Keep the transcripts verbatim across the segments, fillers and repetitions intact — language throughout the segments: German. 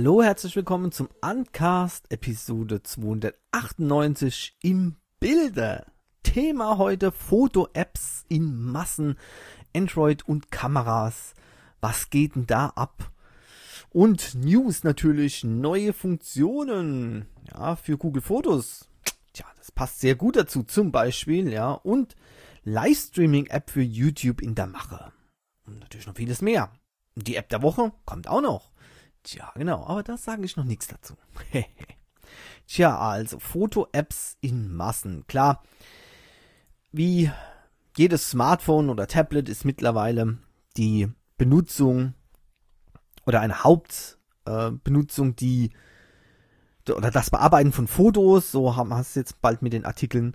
Hallo, herzlich willkommen zum Uncast Episode zweihundertachtundneunzig im Bilde. Thema heute Foto-Apps in Massen, Android und Kameras. Was geht denn da ab? Und News natürlich, neue Funktionen, ja, für Google Fotos. Tja, das passt sehr gut dazu, zum Beispiel, ja, und Livestreaming-App für YouTube in der Mache. Und natürlich noch vieles mehr. Die App der Woche kommt auch noch. Tja, genau, aber da sage ich noch nichts dazu. Tja, also Foto-Apps in Massen. Klar, wie jedes Smartphone oder Tablet ist mittlerweile die Benutzung oder eine Hauptbenutzung, äh, die oder das Bearbeiten von Fotos, so haben wir es jetzt bald mit den Artikeln.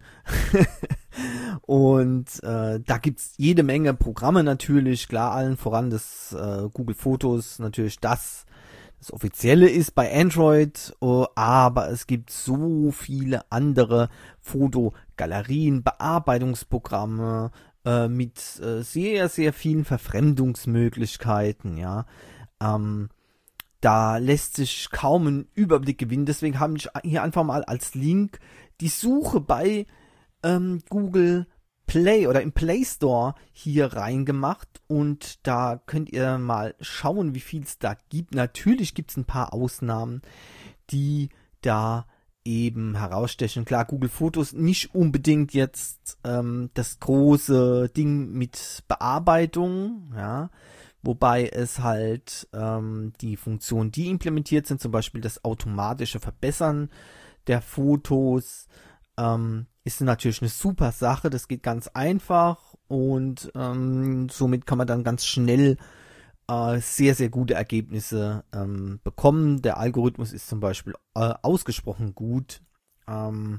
Und äh, da gibt's jede Menge Programme natürlich, klar, allen voran das äh, Google Fotos, natürlich das Das offizielle ist bei Android, uh, aber es gibt so viele andere Fotogalerien, Bearbeitungsprogramme äh, mit äh, sehr, sehr vielen Verfremdungsmöglichkeiten, ja. Ähm, da lässt sich kaum einen Überblick gewinnen, deswegen habe ich hier einfach mal als Link die Suche bei ähm, Google Play oder im Play Store hier reingemacht und da könnt ihr mal schauen, wie viel es da gibt. Natürlich gibt es ein paar Ausnahmen, die da eben herausstechen. Klar, Google Fotos nicht unbedingt jetzt ähm, das große Ding mit Bearbeitung, ja, wobei es halt ähm, die Funktionen, die implementiert sind, zum Beispiel das automatische Verbessern der Fotos, ähm, ist natürlich eine super Sache, das geht ganz einfach und ähm, somit kann man dann ganz schnell äh, sehr, sehr gute Ergebnisse ähm, bekommen. Der Algorithmus ist zum Beispiel äh, ausgesprochen gut. Ähm,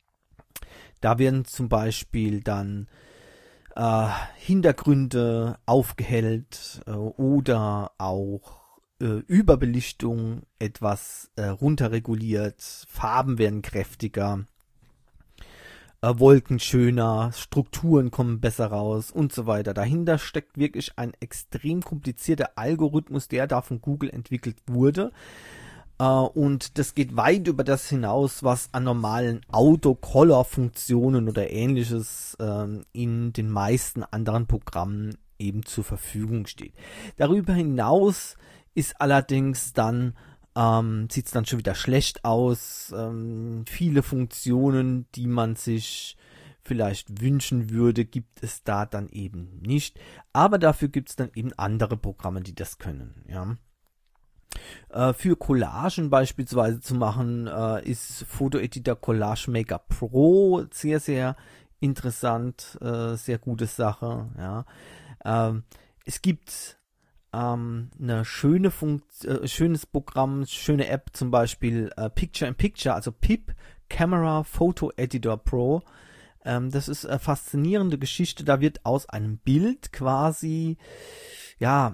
da werden zum Beispiel dann äh, Hintergründe aufgehellt äh, oder auch äh, Überbelichtung etwas äh, runterreguliert, Farben werden kräftiger. Wolken schöner, Strukturen kommen besser raus und so weiter. Dahinter steckt wirklich ein extrem komplizierter Algorithmus, der da von Google entwickelt wurde. Äh, und das geht weit über das hinaus, was an normalen Auto-Color-Funktionen oder ähnliches ähm, in den meisten anderen Programmen eben zur Verfügung steht. Darüber hinaus ist allerdings dann Ähm, sieht es dann schon wieder schlecht aus. Ähm, viele Funktionen, die man sich vielleicht wünschen würde, gibt es da dann eben nicht. Aber dafür gibt es dann eben andere Programme, die das können. Ja. Äh, für Collagen beispielsweise zu machen, äh, ist Photo Editor Collage Maker Pro sehr, sehr interessant, äh, sehr gute Sache. Ja. Ähm, es gibt Ähm, eine schöne Funkt, äh, schönes Programm, schöne App, zum Beispiel äh, Picture in Picture, also P I P, Camera Photo Editor Pro. Ähm, das ist eine faszinierende Geschichte. Da wird aus einem Bild quasi, ja,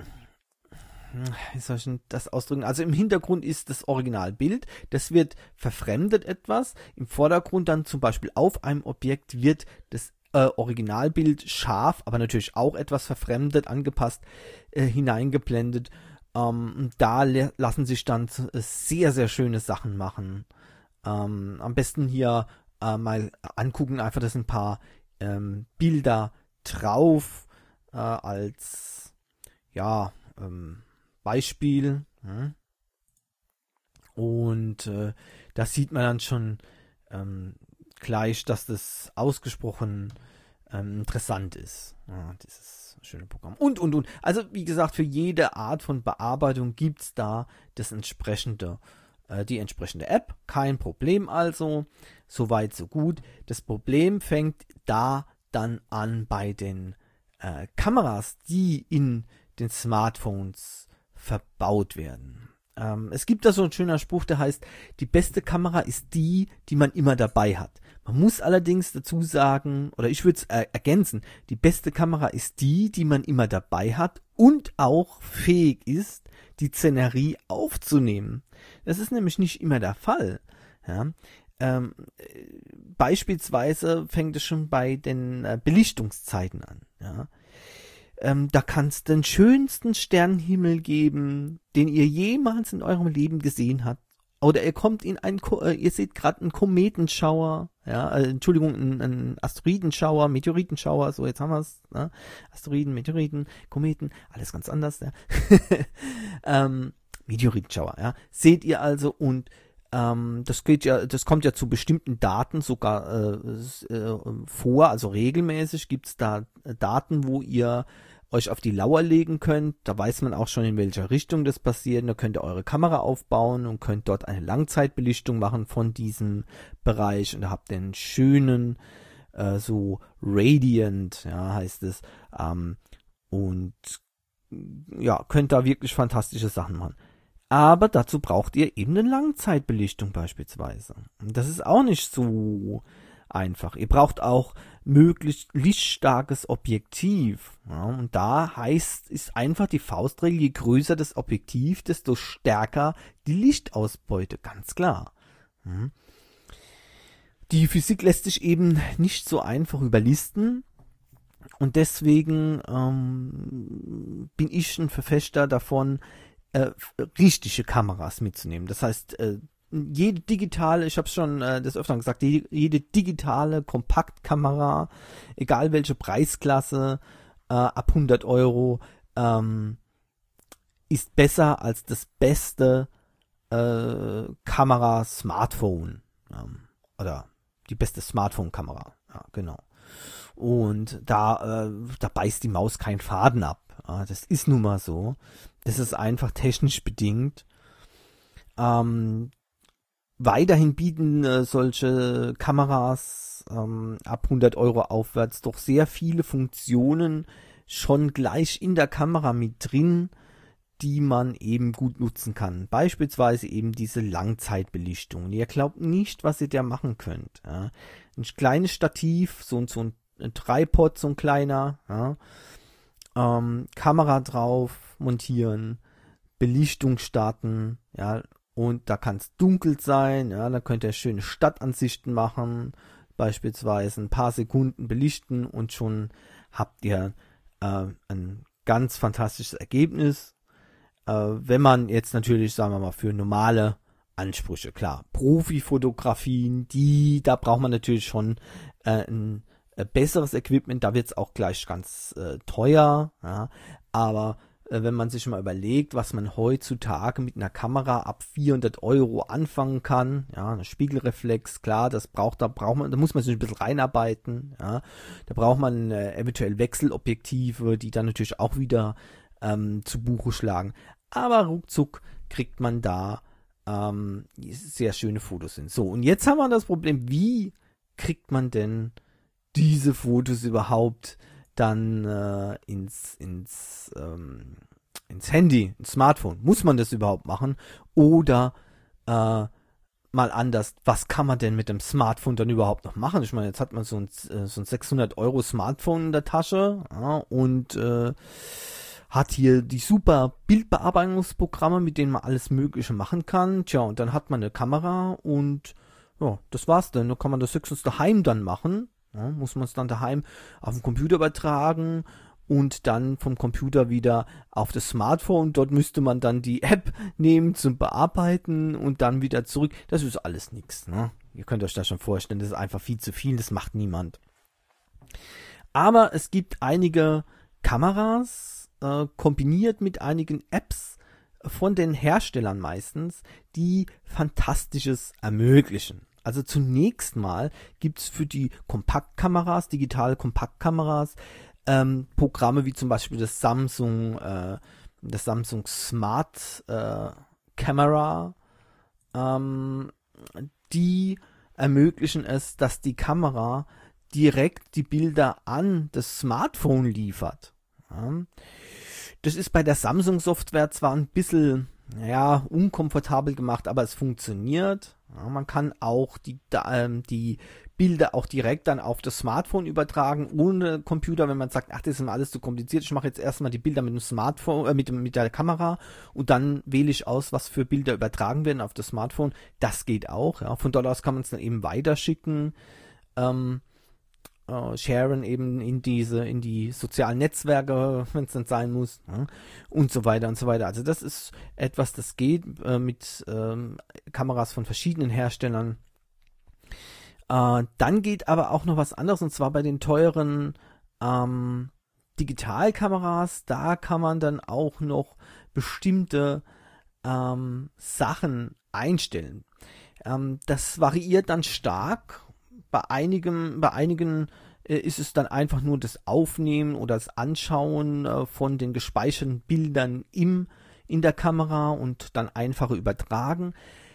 wie soll ich denn das ausdrücken? Also im Hintergrund ist das Originalbild, das wird verfremdet etwas. Im Vordergrund dann zum Beispiel auf einem Objekt wird das Äh, Originalbild scharf, aber natürlich auch etwas verfremdet, angepasst, äh, hineingeblendet. Ähm, da le- lassen sich dann äh, sehr, sehr schöne Sachen machen. Ähm, am besten hier äh, mal angucken, einfach das ein paar ähm, Bilder drauf äh, als ja ähm, Beispiel. Hm? Und äh, da sieht man dann schon ähm, gleich, dass das ausgesprochen ähm, interessant ist. Ja, dieses schöne Programm. Und, und, und. Also, wie gesagt, für jede Art von Bearbeitung gibt es da das entsprechende, äh, die entsprechende App. Kein Problem also. Soweit, so gut. Das Problem fängt da dann an bei den äh, Kameras, die in den Smartphones verbaut werden. Ähm, es gibt da so ein schöner Spruch, der heißt, die beste Kamera ist die, die man immer dabei hat. Man muss allerdings dazu sagen, oder ich würde es äh, ergänzen, die beste Kamera ist die, die man immer dabei hat und auch fähig ist, die Szenerie aufzunehmen. Das ist nämlich nicht immer der Fall. Ja? Ähm, beispielsweise fängt es schon bei den äh, Belichtungszeiten an. Ja? Ähm, da kann es den schönsten Sternenhimmel geben, den ihr jemals in eurem Leben gesehen habt. Oder ihr kommt in ein, Ko äh, ihr seht gerade einen Kometenschauer, ja, äh, Entschuldigung, einen, einen Asteroidenschauer, Meteoritenschauer, so jetzt haben wir es, ne? Asteroiden, Meteoriten, Kometen, alles ganz anders, ja. ähm, Meteoritenschauer, ja. Seht ihr also und ähm, das geht ja, das kommt ja zu bestimmten Daten sogar äh, äh, vor, also regelmäßig gibt's da äh, Daten, wo ihr euch auf die Lauer legen könnt. Da weiß man auch schon, in welcher Richtung das passiert. Da könnt ihr eure Kamera aufbauen und könnt dort eine Langzeitbelichtung machen von diesem Bereich. Und da habt ihr einen schönen, äh, so Radiant, ja, heißt es. Ähm, und ja, könnt da wirklich fantastische Sachen machen. Aber dazu braucht ihr eben eine Langzeitbelichtung beispielsweise. Und das ist auch nicht so einfach. Ihr braucht auch möglichst lichtstarkes Objektiv. Ja, und da heißt, ist einfach die Faustregel, je größer das Objektiv, desto stärker die Lichtausbeute, ganz klar. Hm. Die Physik lässt sich eben nicht so einfach überlisten. Und deswegen ähm, bin ich ein Verfechter davon, äh, richtige Kameras mitzunehmen. Das heißt, äh, jede digitale, ich habe es schon äh, des Öfteren gesagt, jede, jede digitale Kompaktkamera, egal welche Preisklasse, äh, ab hundert Euro, ähm, ist besser als das beste äh, Kamera-Smartphone. Ähm, oder die beste Smartphone-Kamera. Ja, genau. Und da, äh, da beißt die Maus keinen Faden ab. Ja, das ist nun mal so. Das ist einfach technisch bedingt. Ähm, Weiterhin bieten äh, solche Kameras ähm, ab hundert Euro aufwärts doch sehr viele Funktionen schon gleich in der Kamera mit drin, die man eben gut nutzen kann. Beispielsweise eben diese Langzeitbelichtung. Ihr glaubt nicht, was ihr da machen könnt. Ja. Ein kleines Stativ, so, so ein, ein Tripod, so ein kleiner, ja. ähm, Kamera drauf montieren, Belichtung starten, ja. Und da kann es dunkel sein, ja, da könnt ihr schöne Stadtansichten machen, beispielsweise ein paar Sekunden belichten und schon habt ihr äh, ein ganz fantastisches Ergebnis. Äh, wenn man jetzt natürlich, sagen wir mal, für normale Ansprüche, klar, Profifotografien, die, da braucht man natürlich schon äh, ein äh, besseres Equipment, da wird es auch gleich ganz äh, teuer, ja, aber wenn man sich mal überlegt, was man heutzutage mit einer Kamera ab vierhundert Euro anfangen kann, ja, eine Spiegelreflex, klar, das braucht, da braucht man, da muss man sich ein bisschen reinarbeiten, ja, da braucht man äh, eventuell Wechselobjektive, die dann natürlich auch wieder ähm, zu Buche schlagen, aber ruckzuck kriegt man da ähm, sehr schöne Fotos hin. So, und jetzt haben wir das Problem, wie kriegt man denn diese Fotos überhaupt dann äh, ins ins ähm, ins Handy, ins Smartphone. Muss man das überhaupt machen? Oder äh, mal anders, was kann man denn mit dem Smartphone dann überhaupt noch machen? Ich meine, jetzt hat man so ein, so ein sechshundert Euro Smartphone in der Tasche, ja, und äh, hat hier die super Bildbearbeitungsprogramme, mit denen man alles Mögliche machen kann. Tja, und dann hat man eine Kamera und ja, das war's dann. Da kann man das höchstens daheim dann machen. Ja, muss man es dann daheim auf den Computer übertragen und dann vom Computer wieder auf das Smartphone. Dort müsste man dann die App nehmen zum Bearbeiten und dann wieder zurück. Das ist alles nichts. Ne? Ihr könnt euch das schon vorstellen, das ist einfach viel zu viel, das macht niemand. Aber es gibt einige Kameras, äh, kombiniert mit einigen Apps von den Herstellern meistens, die Fantastisches ermöglichen. Also zunächst mal gibt's für die Kompaktkameras, digitale Kompaktkameras, ähm, Programme wie zum Beispiel das Samsung, äh, das Samsung Smart äh, Camera, ähm, die ermöglichen es, dass die Kamera direkt die Bilder an das Smartphone liefert. Ja. Das ist bei der Samsung-Software zwar ein bisschen, ja, unkomfortabel gemacht, aber es funktioniert. Ja, man kann auch die, ähm, die Bilder auch direkt dann auf das Smartphone übertragen, ohne Computer, wenn man sagt, ach, das ist mir alles zu kompliziert, ich mache jetzt erstmal die Bilder mit dem Smartphone, äh, mit, dem, mit der Kamera und dann wähle ich aus, was für Bilder übertragen werden auf das Smartphone. Das geht auch, ja. Von dort aus kann man es dann eben weiterschicken. Ähm, äh, sharen eben in diese, in die sozialen Netzwerke, wenn es dann sein muss, ja, und so weiter und so weiter. Also das ist etwas, das geht äh, mit ähm, Kameras von verschiedenen Herstellern. Äh, dann geht aber auch noch was anderes, und zwar bei den teuren ähm, Digitalkameras. Da kann man dann auch noch bestimmte ähm, Sachen einstellen. Ähm, das variiert dann stark. Bei einigen, bei einigen äh, ist es dann einfach nur das Aufnehmen oder das Anschauen äh, von den gespeicherten Bildern im, in der Kamera und dann einfache Übertragen.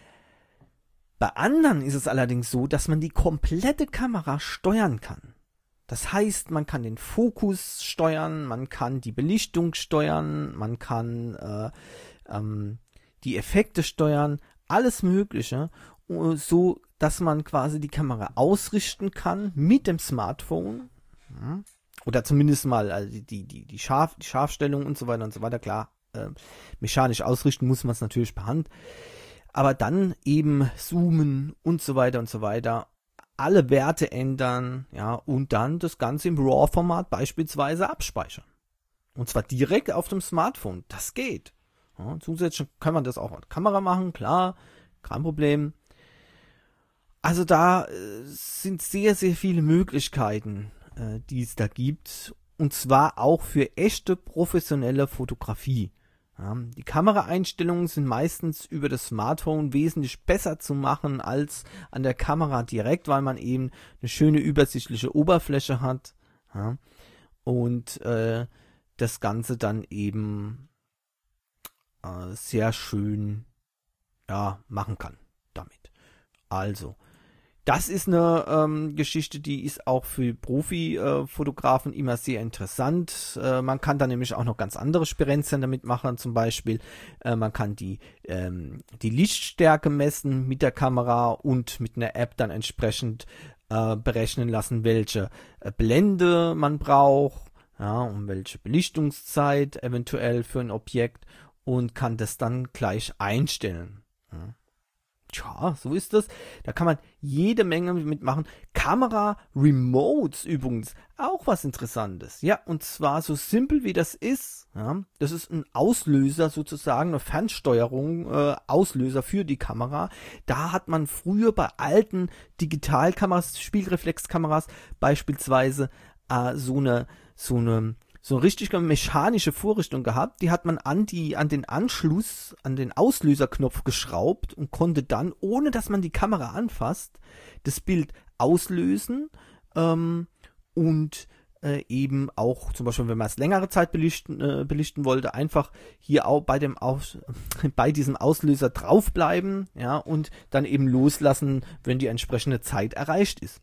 Bei anderen ist es allerdings so, dass man die komplette Kamera steuern kann. Das heißt, man kann den Fokus steuern, man kann die Belichtung steuern, man kann äh, ähm, die Effekte steuern, alles Mögliche, so dass man quasi die Kamera ausrichten kann mit dem Smartphone, ja, oder zumindest mal also die, die, die, Scharf, die Scharfstellung und so weiter und so weiter. Klar, äh, mechanisch ausrichten muss man es natürlich per Hand, aber dann eben zoomen und so weiter und so weiter, alle Werte ändern, ja, und dann das Ganze im RAW-Format beispielsweise abspeichern. Und zwar direkt auf dem Smartphone. Das geht. Ja, zusätzlich kann man das auch mit der Kamera machen, klar, kein Problem. Also da äh, sind sehr, sehr viele Möglichkeiten, äh, die es da gibt. Und zwar auch für echte professionelle Fotografie. Ja, die Kameraeinstellungen sind meistens über das Smartphone wesentlich besser zu machen als an der Kamera direkt, weil man eben eine schöne übersichtliche Oberfläche hat, ja, und äh, das Ganze dann eben äh, sehr schön, ja, machen kann damit. Also, das ist eine ähm, Geschichte, die ist auch für Profi-Fotografen äh, immer sehr interessant. Äh, man kann da nämlich auch noch ganz andere Spirenzien damit machen. Zum Beispiel, äh, man kann die, ähm, die Lichtstärke messen mit der Kamera und mit einer App dann entsprechend äh, berechnen lassen, welche äh, Blende man braucht, ja, und welche Belichtungszeit eventuell für ein Objekt, und kann das dann gleich einstellen. Ja. Tja, so ist das. Da kann man jede Menge mitmachen. Kamera-Remotes übrigens, auch was Interessantes. Ja, und zwar so simpel wie das ist. Ja, das ist ein Auslöser sozusagen, eine Fernsteuerung, äh, Auslöser für die Kamera. Da hat man früher bei alten Digitalkameras, Spiegelreflexkameras beispielsweise äh, so eine, so eine so eine richtig mechanische Vorrichtung gehabt, die hat man an die, an den Anschluss, an den Auslöserknopf geschraubt und konnte dann, ohne dass man die Kamera anfasst, das Bild auslösen, ähm, und äh, eben auch, zum Beispiel, wenn man es längere Zeit belichten, äh, belichten wollte, einfach hier auch bei dem Aus, bei diesem Auslöser draufbleiben, ja, und dann eben loslassen, wenn die entsprechende Zeit erreicht ist.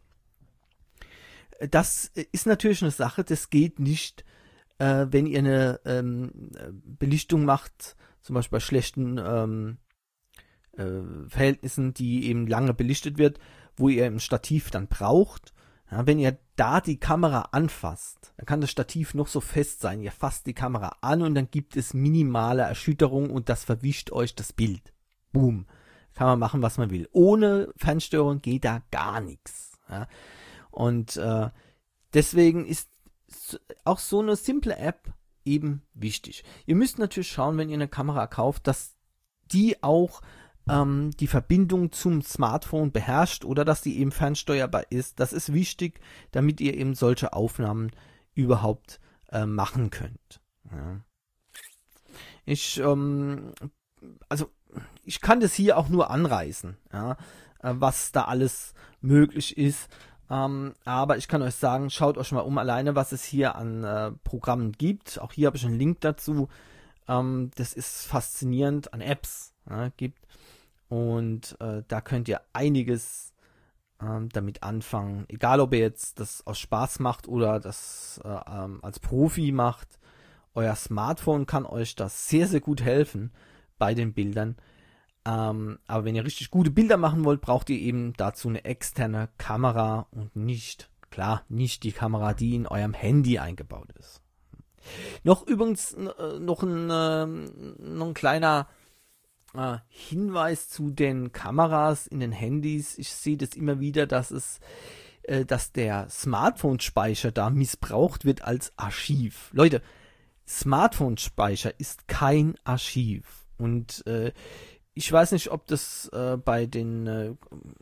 Das ist natürlich eine Sache, das geht nicht, Äh, wenn ihr eine ähm, Belichtung macht, zum Beispiel bei schlechten ähm, äh, Verhältnissen, die eben lange belichtet wird, wo ihr ein Stativ dann braucht. Ja, wenn ihr da die Kamera anfasst, dann kann das Stativ noch so fest sein. Ihr fasst die Kamera an und dann gibt es minimale Erschütterung und das verwischt euch das Bild. Boom. Kann man machen, was man will. Ohne Fernsteuerung geht da gar nichts. Ja. Und äh, deswegen ist auch so eine simple App eben wichtig. Ihr müsst natürlich schauen, wenn ihr eine Kamera kauft, dass die auch ähm, die Verbindung zum Smartphone beherrscht oder dass die eben fernsteuerbar ist. Das ist wichtig, damit ihr eben solche Aufnahmen überhaupt äh, machen könnt. Ja. Ich, ähm, also ich kann das hier auch nur anreißen, ja, äh, was da alles möglich ist. Um, aber ich kann euch sagen, schaut euch mal um alleine, was es hier an äh, Programmen gibt. Auch hier habe ich einen Link dazu. Um, das ist faszinierend, an Apps ja, gibt. Und äh, da könnt ihr einiges ähm, damit anfangen. Egal, ob ihr jetzt das aus Spaß macht oder das äh, ähm, als Profi macht. Euer Smartphone kann euch das sehr, sehr gut helfen bei den Bildern. Ähm, aber wenn ihr richtig gute Bilder machen wollt, braucht ihr eben dazu eine externe Kamera und nicht, klar, nicht die Kamera, die in eurem Handy eingebaut ist. Noch übrigens äh, noch, ein, äh, noch ein kleiner äh, Hinweis zu den Kameras in den Handys. Ich sehe das immer wieder, dass es äh, dass der Smartphone-Speicher da missbraucht wird als Archiv. Leute, Smartphone-Speicher ist kein Archiv. Und äh, ich weiß nicht, ob das äh, bei den äh,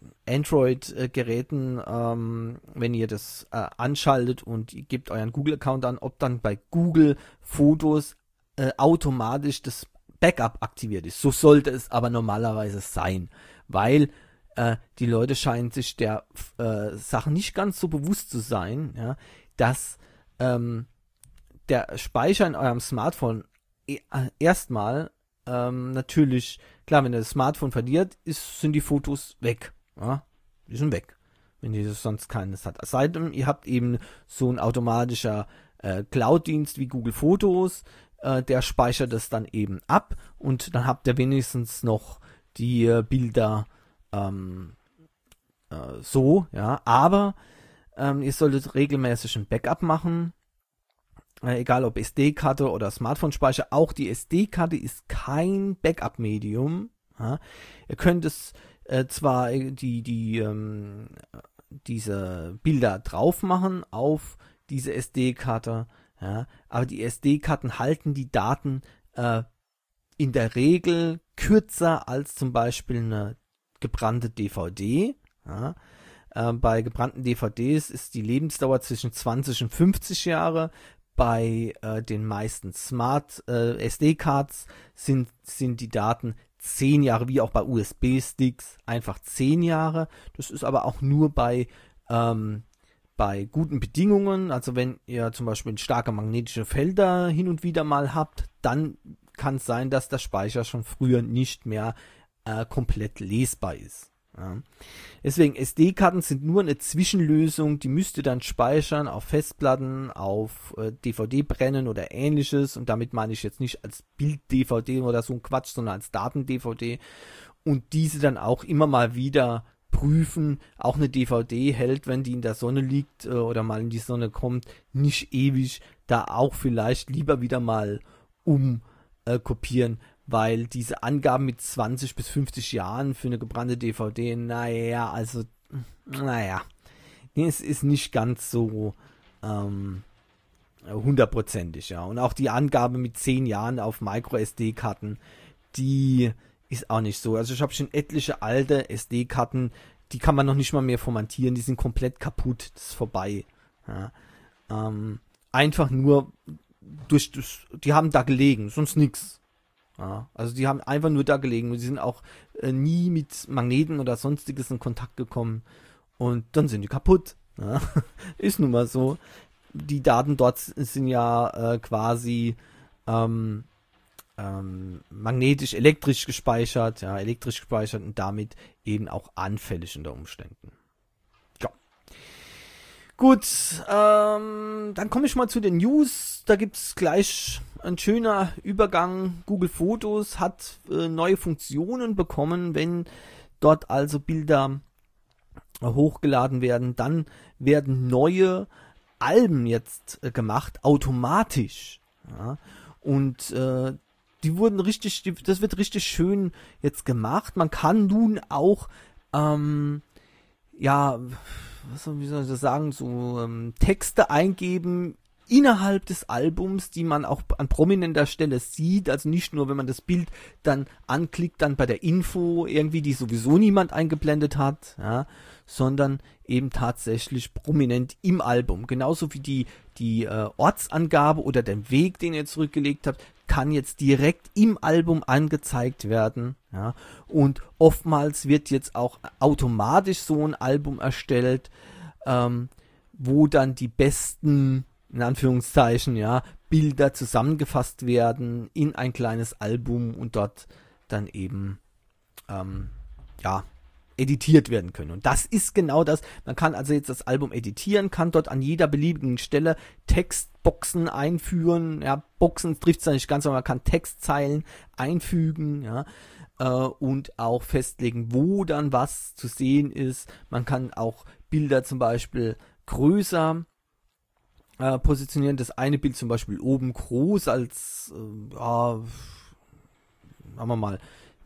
Android-Geräten, ähm, wenn ihr das äh, anschaltet und ihr gebt euren Google-Account an, ob dann bei Google Fotos äh, automatisch das Backup aktiviert ist. So sollte es aber normalerweise sein, weil äh, die Leute scheinen sich der äh, Sache nicht ganz so bewusst zu sein, ja, dass ähm, der Speicher in eurem Smartphone e- äh, erstmal ähm, natürlich, klar, wenn ihr das Smartphone verliert, ist, sind die Fotos weg, ja, die sind weg, wenn ihr sonst keines hat. Es sei denn, ihr habt eben so ein automatischer äh, Cloud-Dienst wie Google Fotos, der speichert es dann eben ab und dann habt ihr wenigstens noch die äh, Bilder ähm, äh, so, ja, aber ähm, ihr solltet regelmäßig ein Backup machen, äh, egal ob S D-Karte oder Smartphone-Speicher, auch die S D-Karte ist kein Backup-Medium, ja. Ihr könnt es äh, zwar die, die, ähm, diese Bilder drauf machen auf diese S D-Karte, ja, aber die S D-Karten halten die Daten äh, in der Regel kürzer als zum Beispiel eine gebrannte D V D. Ja. Äh, bei gebrannten D V Ds ist die Lebensdauer zwischen zwanzig und fünfzig Jahre. Bei äh, den meisten Smart äh, S D-Cards sind, sind die Daten zehn Jahre, wie auch bei U S B-Sticks, einfach zehn Jahre. Das ist aber auch nur bei ähm, bei guten Bedingungen, also wenn ihr zum Beispiel starke magnetische Felder hin und wieder mal habt, dann kann es sein, dass der Speicher schon früher nicht mehr äh, komplett lesbar ist. Ja. Deswegen, S D-Karten sind nur eine Zwischenlösung, die müsst ihr dann speichern auf Festplatten, auf äh, D V D brennen oder ähnliches, und damit meine ich jetzt nicht als Bild-D V D oder so ein Quatsch, sondern als Daten-D V D, und diese dann auch immer mal wieder prüfen. Auch eine D V D hält, wenn die in der Sonne liegt äh, oder mal in die Sonne kommt, nicht ewig, da auch vielleicht lieber wieder mal umkopieren, äh, weil diese Angaben mit zwanzig bis fünfzig Jahren für eine gebrannte D V D, naja, also, naja, es ist nicht ganz so ähm, hundertprozentig, ja. Und auch die Angabe mit zehn Jahren auf Micro-S D-Karten, die ist auch nicht so. Also ich habe schon etliche alte S D-Karten, die kann man noch nicht mal mehr formatieren, die sind komplett kaputt, das ist vorbei. Ja. Ähm, einfach nur durch, durch, die haben da gelegen, sonst nix. Ja. Also die haben einfach nur da gelegen und die sind auch äh, nie mit Magneten oder sonstiges in Kontakt gekommen und dann sind die kaputt. Ja. Ist nun mal so. Die Daten dort sind ja äh, quasi ähm, Ähm, magnetisch, elektrisch gespeichert, ja, elektrisch gespeichert und damit eben auch anfällig unter Umständen. Ja. Gut, ähm, dann komme ich mal zu den News. Da gibt's gleich ein schöner Übergang. Google Fotos hat äh, neue Funktionen bekommen. Wenn dort also Bilder äh, hochgeladen werden, dann werden neue Alben jetzt äh, gemacht, automatisch. Ja. Und äh, die wurden richtig, die, das wird richtig schön jetzt gemacht. Man kann nun auch, ähm, ja, was soll, wie soll ich das sagen, so ähm, Texte eingeben innerhalb des Albums, die man auch an prominenter Stelle sieht. Also nicht nur, wenn man das Bild dann anklickt, dann bei der Info irgendwie, die sowieso niemand eingeblendet hat, ja, sondern eben tatsächlich prominent im Album. Genauso wie die, die äh, Ortsangabe oder den Weg, den ihr zurückgelegt habt, kann jetzt direkt im Album angezeigt werden, ja, und oftmals wird jetzt auch automatisch so ein Album erstellt, ähm, wo dann die besten, in Anführungszeichen, ja, Bilder zusammengefasst werden in ein kleines Album und dort dann eben, ähm, ja, editiert werden können. Und das ist genau das. Man kann also jetzt das Album editieren, kann dort an jeder beliebigen Stelle Textboxen einführen. Ja, Boxen trifft es ja nicht ganz, aber man kann Textzeilen einfügen, ja, äh, und auch festlegen, wo dann was zu sehen ist. Man kann auch Bilder zum Beispiel größer äh, positionieren. Das eine Bild zum Beispiel oben groß als, äh, ja, sagen wir mal,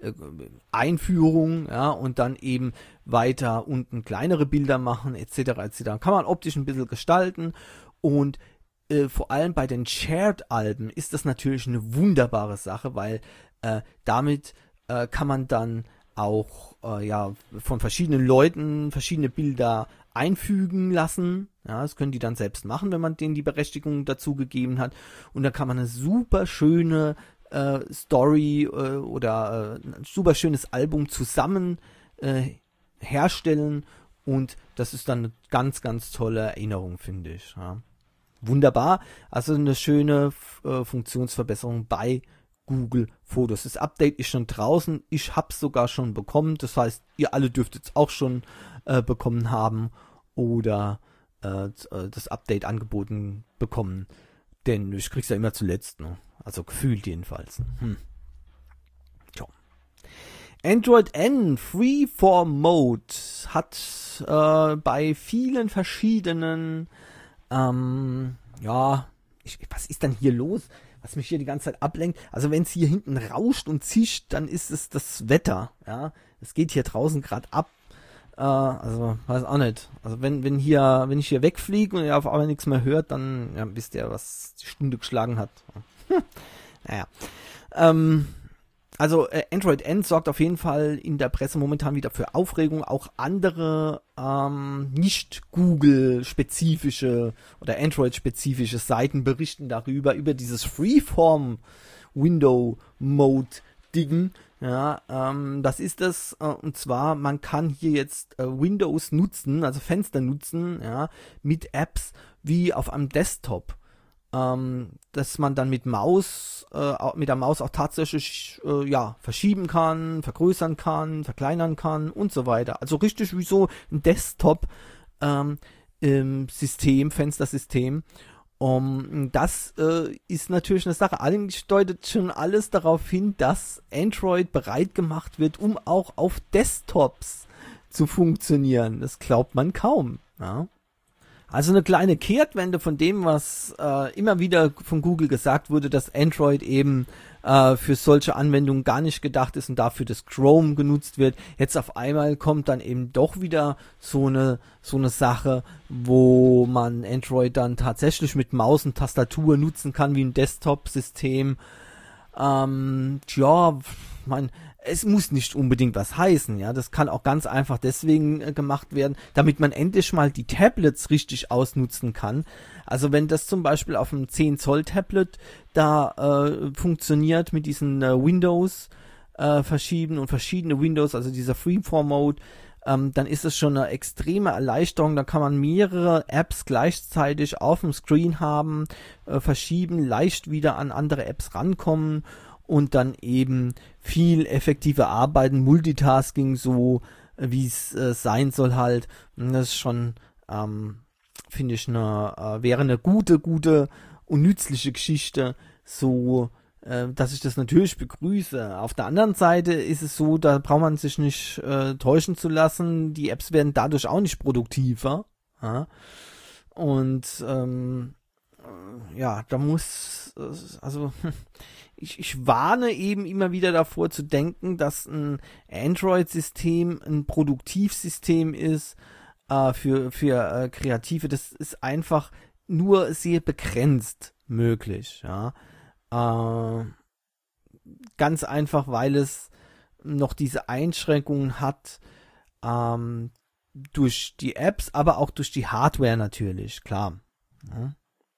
äh, Einführung, ja, und dann eben weiter unten kleinere Bilder machen, et cetera et cetera. Kann man optisch ein bisschen gestalten und äh, vor allem bei den Shared-Alben ist das natürlich eine wunderbare Sache, weil äh, damit äh, kann man dann auch äh, ja von verschiedenen Leuten verschiedene Bilder einfügen lassen. Ja, das können die dann selbst machen, wenn man denen die Berechtigung dazu gegeben hat. Und dann kann man eine super schöne äh, Story äh, oder äh, ein super schönes Album zusammen äh, herstellen. Und das ist dann eine ganz, ganz tolle Erinnerung, finde ich. Ja. Wunderbar. Also eine schöne äh, Funktionsverbesserung bei Google Fotos. Das Update ist schon draußen. Ich habe es sogar schon bekommen. Das heißt, ihr alle dürftet es auch schon äh, bekommen haben oder äh, das Update angeboten bekommen. Denn ich krieg's ja immer zuletzt. Ne? Also gefühlt jedenfalls. Hm. Ja. Android N Freeform Mode hat äh, bei vielen verschiedenen ähm, ja, ich, was ist denn hier los? Was mich hier die ganze Zeit ablenkt. Also wenn es hier hinten rauscht und zischt, dann ist es das Wetter. Ja, es geht hier draußen gerade ab. Äh, also weiß auch nicht. Also wenn wenn hier wenn ich hier wegfliege und ihr auf einmal nichts mehr hört, dann ja, wisst ihr, was die Stunde geschlagen hat. Hm. Naja. Ähm, also äh, Android N sorgt auf jeden Fall in der Presse momentan wieder für Aufregung. Auch andere ähm, nicht Google-spezifische oder Android-spezifische Seiten berichten darüber, über dieses Freeform-Window-Mode-Ding. Ja, ähm, das ist es. Äh, und zwar, man kann hier jetzt äh, Windows nutzen, also Fenster nutzen, ja, mit Apps wie auf einem Desktop. Ähm, dass man dann mit Maus, äh, mit der Maus auch tatsächlich äh, ja, verschieben kann, vergrößern kann, verkleinern kann und so weiter. Also richtig wie so ein Desktop ähm, im System, Fenstersystem. Um, das äh, ist natürlich eine Sache. Eigentlich deutet schon alles darauf hin, dass Android bereit gemacht wird, um auch auf Desktops zu funktionieren. Das glaubt man kaum. Ja. Also eine kleine Kehrtwende von dem, was äh, immer wieder von Google gesagt wurde, dass Android eben äh, für solche Anwendungen gar nicht gedacht ist und dafür das Chrome genutzt wird. Jetzt auf einmal kommt dann eben doch wieder so eine so eine Sache, wo man Android dann tatsächlich mit Maus und Tastatur nutzen kann wie ein Desktop-System. Ähm, tja, man, es muss nicht unbedingt was heißen, ja, das kann auch ganz einfach deswegen äh, gemacht werden, damit man endlich mal die Tablets richtig ausnutzen kann. Also wenn das zum Beispiel auf einem zehn Zoll Tablet da äh, funktioniert mit diesen äh, Windows äh, verschieben und verschiedene Windows, also dieser Freeform Mode, ähm, dann ist es schon eine extreme Erleichterung. Da kann man mehrere Apps gleichzeitig auf dem Screen haben, äh, verschieben, leicht wieder an andere Apps rankommen und dann eben viel effektiver arbeiten, Multitasking, so äh, wie es äh, sein soll halt. Und das ist schon, ähm, finde ich, eine, äh, wäre eine gute, gute und nützliche Geschichte, so äh, dass ich das natürlich begrüße. Auf der anderen Seite ist es so, da braucht man sich nicht äh, täuschen zu lassen, die Apps werden dadurch auch nicht produktiver. Ja? Und ähm, äh, ja, da muss, äh, also Ich, ich warne eben immer wieder davor zu denken, dass ein Android-System ein Produktivsystem ist äh, für, für äh, Kreative. Das ist einfach nur sehr begrenzt möglich. Ja? Äh, ganz einfach, weil es noch diese Einschränkungen hat ähm, durch die Apps, aber auch durch die Hardware natürlich, klar. Ja?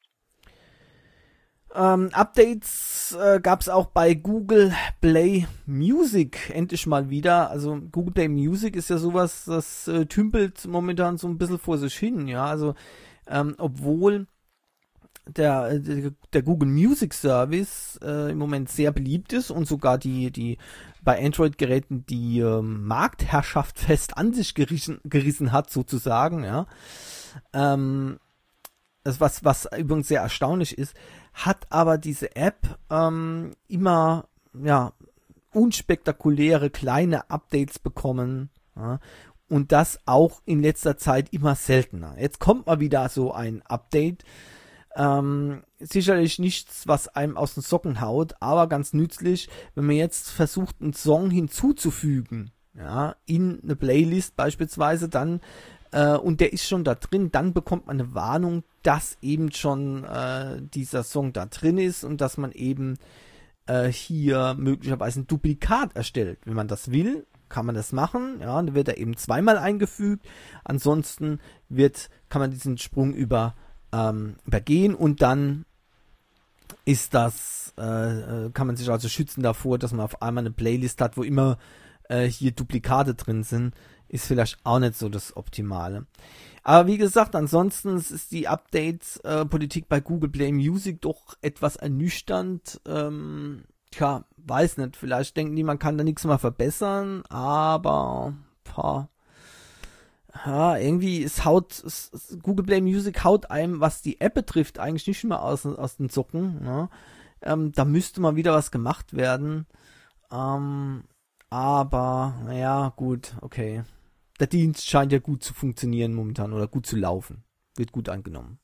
Ähm, Updates äh, gab es auch bei Google Play Music endlich mal wieder. Also Google Play Music ist ja sowas, das äh, tümpelt momentan so ein bisschen vor sich hin. Ja, also ähm, obwohl der, der, der Google Music Service äh, im Moment sehr beliebt ist und sogar die die bei Android-Geräten die äh, Marktherrschaft fest an sich gerissen, gerissen hat sozusagen. Ja, ähm, das was was übrigens sehr erstaunlich ist, hat aber diese App ähm, immer ja unspektakuläre kleine Updates bekommen, ja, und das auch in letzter Zeit immer seltener. Jetzt kommt mal wieder so ein Update, Ähm, sicherlich nichts, was einem aus den Socken haut, aber ganz nützlich, wenn man jetzt versucht, einen Song hinzuzufügen, ja, in eine Playlist beispielsweise, dann äh, und der ist schon da drin, dann bekommt man eine Warnung, dass eben schon äh, dieser Song da drin ist und dass man eben äh, hier möglicherweise ein Duplikat erstellt. Wenn man das will, kann man das machen, ja, dann wird er eben zweimal eingefügt, ansonsten wird, kann man diesen Sprung über ähm, übergehen und dann ist das, äh, kann man sich also schützen davor, dass man auf einmal eine Playlist hat, wo immer äh, hier Duplikate drin sind, ist vielleicht auch nicht so das Optimale. Aber wie gesagt, ansonsten ist die Update-Politik äh, bei Google Play Music doch etwas ernüchternd. Ähm, tja, weiß nicht, vielleicht denken die, man kann da nichts mehr verbessern, aber pah, ja, irgendwie es haut es, es, Google Play Music haut einem, was die App betrifft, eigentlich nicht mehr aus, aus den Socken. Ne? Ähm, da müsste mal wieder was gemacht werden. Ähm, aber, naja, gut, okay. Der Dienst scheint ja gut zu funktionieren momentan oder gut zu laufen. Wird gut angenommen.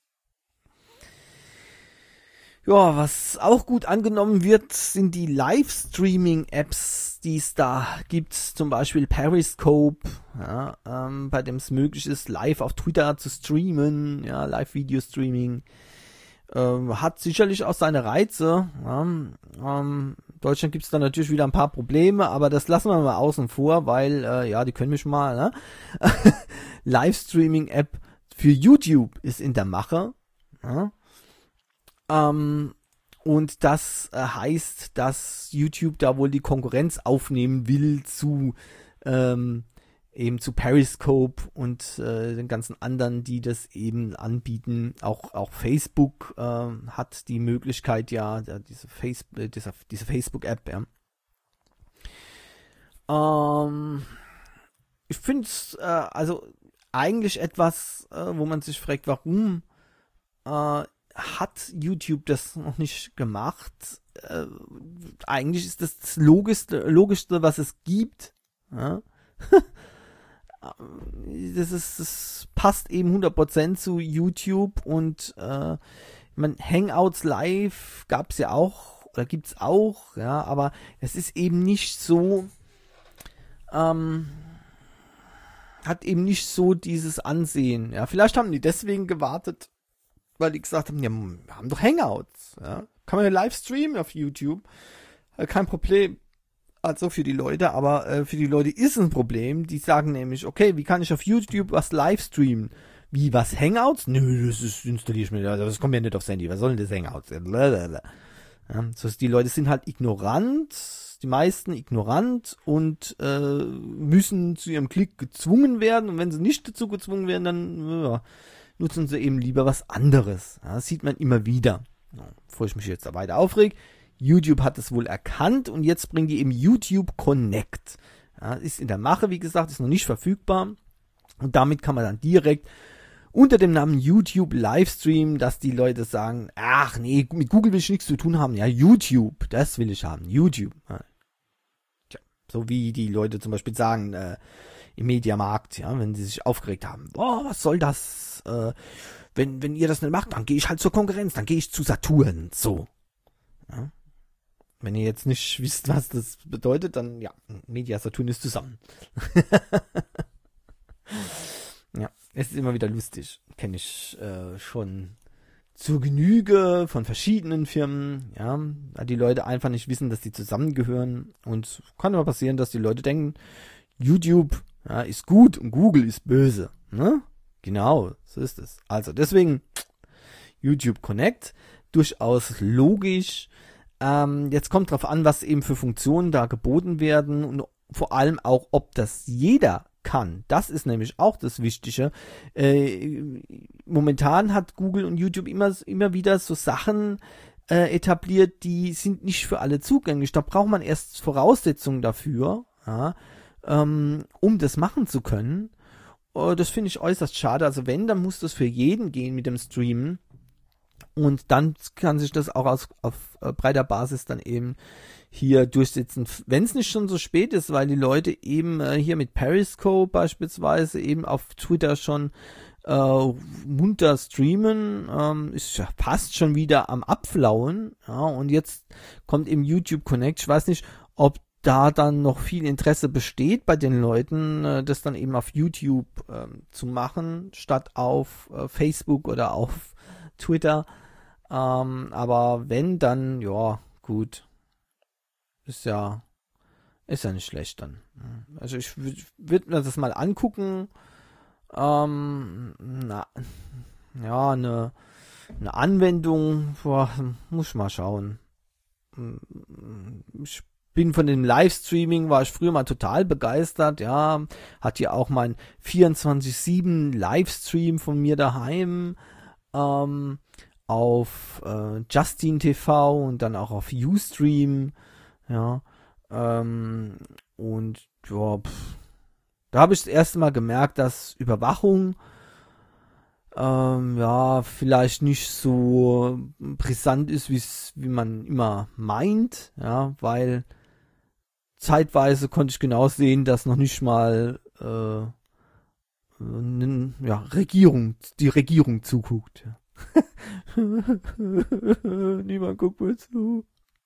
Ja, was auch gut angenommen wird, sind die Livestreaming-Apps, die es da gibt. Zum Beispiel Periscope, ja, ähm, bei dem es möglich ist, live auf Twitter zu streamen. Ja, Live-Video-Streaming. Ähm, hat sicherlich auch seine Reize. Ja, ähm, in Deutschland gibt es da natürlich wieder ein paar Probleme, aber das lassen wir mal außen vor, weil, äh, ja, die können mich mal, ne? Livestreaming-App für YouTube ist in der Mache. Ja. Ähm, und das äh, heißt, dass YouTube da wohl die Konkurrenz aufnehmen will zu ähm, eben zu Periscope und äh, den ganzen anderen, die das eben anbieten. Auch auch Facebook äh, hat die Möglichkeit, ja, diese, Face äh, diese, diese Facebook-App, ja. Ähm, ich finde es äh, also eigentlich etwas, äh, wo man sich fragt, warum äh, hat YouTube das noch nicht gemacht? Äh, eigentlich ist das das Logischste, Logischste, was es gibt. Ja? das ist, das passt eben hundert Prozent zu YouTube und äh, ich mein, Hangouts Live gab es ja auch, oder gibt es auch, ja, aber es ist eben nicht so, ähm, hat eben nicht so dieses Ansehen. Ja, vielleicht haben die deswegen gewartet, weil die gesagt haben, ja, wir haben doch Hangouts, ja. Kann man ja live streamen auf YouTube. Kein Problem. Also für die Leute, aber äh, für die Leute ist es ein Problem. Die sagen nämlich, okay, wie kann ich auf YouTube was live streamen? Wie, was, Hangouts? Nö, das ist, installiere ich mir, das kommt ja nicht aufs Handy. Was soll denn das Hangouts? Ja, so, die Leute sind halt ignorant, die meisten ignorant und äh, müssen zu ihrem Klick gezwungen werden. Und wenn sie nicht dazu gezwungen werden, dann ja, nutzen sie eben lieber was anderes. Ja, das sieht man immer wieder. Ja, bevor ich mich jetzt da weiter aufreg, YouTube hat es wohl erkannt und jetzt bringen die eben YouTube Connect. Ja, ist in der Mache, wie gesagt, ist noch nicht verfügbar. Und damit kann man dann direkt unter dem Namen YouTube Livestream, dass die Leute sagen, ach nee, mit Google will ich nichts zu tun haben. Ja, YouTube, das will ich haben. YouTube. Ja. Tja, so wie die Leute zum Beispiel sagen, äh, im Mediamarkt, ja, wenn sie sich aufgeregt haben. Oh, was soll das? Äh, wenn, wenn ihr das nicht macht, dann gehe ich halt zur Konkurrenz, dann gehe ich zu Saturn. So. Ja. Wenn ihr jetzt nicht wisst, was das bedeutet, dann ja, Media Saturn ist zusammen. Ja, es ist immer wieder lustig. Kenne ich äh, schon zur Genüge von verschiedenen Firmen, ja, da die Leute einfach nicht wissen, dass die zusammengehören. Und kann immer passieren, dass die Leute denken, YouTube ja, ist gut und Google ist böse. Ne? Genau, so ist es. Also deswegen YouTube Connect, durchaus logisch. Ähm, jetzt kommt drauf an, was eben für Funktionen da geboten werden und vor allem auch, ob das jeder kann. Das ist nämlich auch das Wichtige. Äh, momentan hat Google und YouTube immer, immer wieder so Sachen äh, etabliert, die sind nicht für alle zugänglich. Da braucht man erst Voraussetzungen dafür, ja, ähm, um das machen zu können. Äh, das finde ich äußerst schade. Also wenn, dann muss das für jeden gehen mit dem Streamen. Und dann kann sich das auch aus, auf äh, breiter Basis dann eben hier durchsetzen, wenn es nicht schon so spät ist, weil die Leute eben äh, hier mit Periscope beispielsweise eben auf Twitter schon äh, munter streamen, ähm, ist ja fast schon wieder am Abflauen, ja, und jetzt kommt eben YouTube Connect. Ich weiß nicht, ob da dann noch viel Interesse besteht bei den Leuten, äh, das dann eben auf YouTube äh, zu machen, statt auf äh, Facebook oder auf Twitter. Ähm, aber wenn, dann, ja, gut. Ist ja, ist ja nicht schlecht dann. Also ich würde mir das mal angucken. Ähm, na, ja, eine, eine Anwendung, boah, muss ich mal schauen. Ich bin von dem Livestreaming, war ich früher mal total begeistert, ja, hat ja auch mein vierundzwanzig sieben Livestream von mir daheim, ähm, auf äh, Justin T V und dann auch auf Ustream, ja, ähm, und ja, pff, da habe ich das erste Mal gemerkt, dass Überwachung ähm, ja vielleicht nicht so brisant ist, wie's, wie man immer meint, ja, weil zeitweise konnte ich genau sehen, dass noch nicht mal äh, n, ja, Regierung, die Regierung zuguckt. Ja. Niemand guckt mir zu.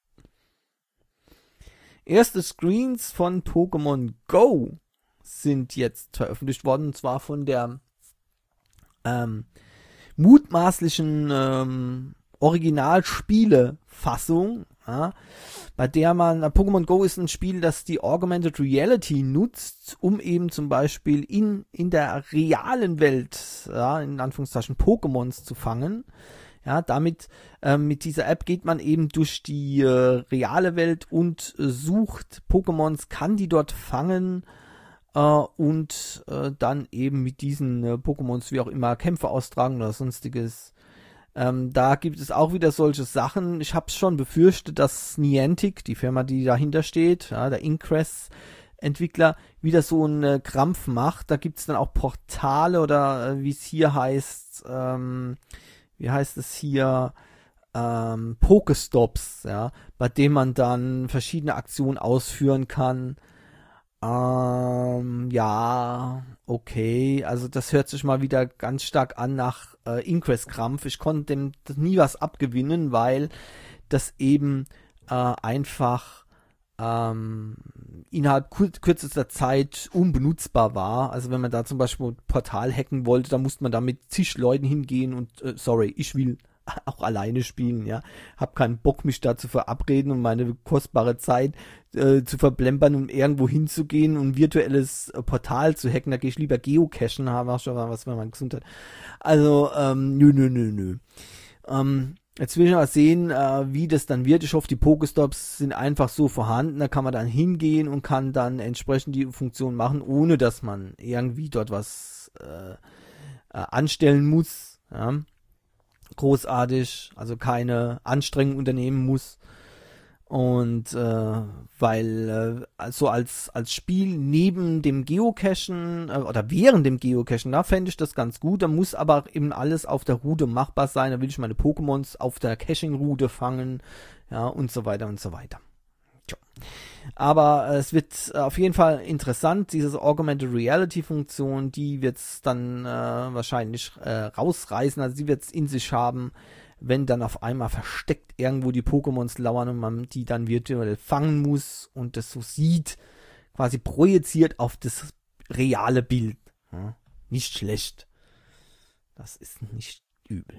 Erste Screens von Pokémon Go sind jetzt veröffentlicht worden, und zwar von der ähm, mutmaßlichen ähm, Originalspielefassung, ja, bei der man, Pokémon Go ist ein Spiel, das die Augmented Reality nutzt, um eben zum Beispiel in, in der realen Welt, ja, in Anführungszeichen Pokémons zu fangen. Ja, damit, äh, mit dieser App geht man eben durch die äh, reale Welt und äh, sucht Pokémons, kann die dort fangen äh, und äh, dann eben mit diesen äh, Pokémons wie auch immer Kämpfe austragen oder sonstiges. Ähm, da gibt es auch wieder solche Sachen. Ich habe schon befürchtet, dass Niantic, die Firma, die dahinter steht, ja, der Ingress-Entwickler, wieder so einen äh, Krampf macht. Da gibt es dann auch Portale oder äh, wie es hier heißt, ähm, wie heißt es hier, ähm, Pokestops, ja, bei dem man dann verschiedene Aktionen ausführen kann. Ähm, ja, okay, also das hört sich mal wieder ganz stark an nach äh, Ingress-Krampf. Ich konnte dem nie was abgewinnen, weil das eben äh, einfach ähm, innerhalb kur- kürzester Zeit unbenutzbar war. Also wenn man da zum Beispiel ein Portal hacken wollte, da musste man da mit zig Leuten hingehen und äh, sorry, ich will auch alleine spielen, ja. Hab keinen Bock, mich da zu verabreden und meine kostbare Zeit äh, zu verplempern, um irgendwo hinzugehen und ein virtuelles äh, Portal zu hacken. Da gehe ich lieber geocachen, habe auch schon was für meine Gesundheit. Also, ähm, nö, nö, nö, nö. Ähm, jetzt will ich mal sehen, äh, wie das dann wird. Ich hoffe, die Pokestops sind einfach so vorhanden. Da kann man dann hingehen und kann dann entsprechend die Funktion machen, ohne dass man irgendwie dort was äh, äh, anstellen muss, ja. Großartig, also keine Anstrengung unternehmen muss. Und äh, weil äh, so als als Spiel neben dem Geocachen äh, oder während dem Geocachen, da fände ich das ganz gut. Da muss aber eben alles auf der Route machbar sein. Da will ich meine Pokémons auf der Caching-Route fangen, ja, und so weiter und so weiter. Tja. Aber äh, es wird äh, auf jeden Fall interessant, diese Augmented Reality Funktion, die wird es dann äh, wahrscheinlich äh, rausreißen, also sie wird es in sich haben, wenn dann auf einmal versteckt irgendwo die Pokémons lauern und man die dann virtuell fangen muss und das so sieht, quasi projiziert auf das reale Bild. Ja, nicht schlecht. Das ist nicht übel.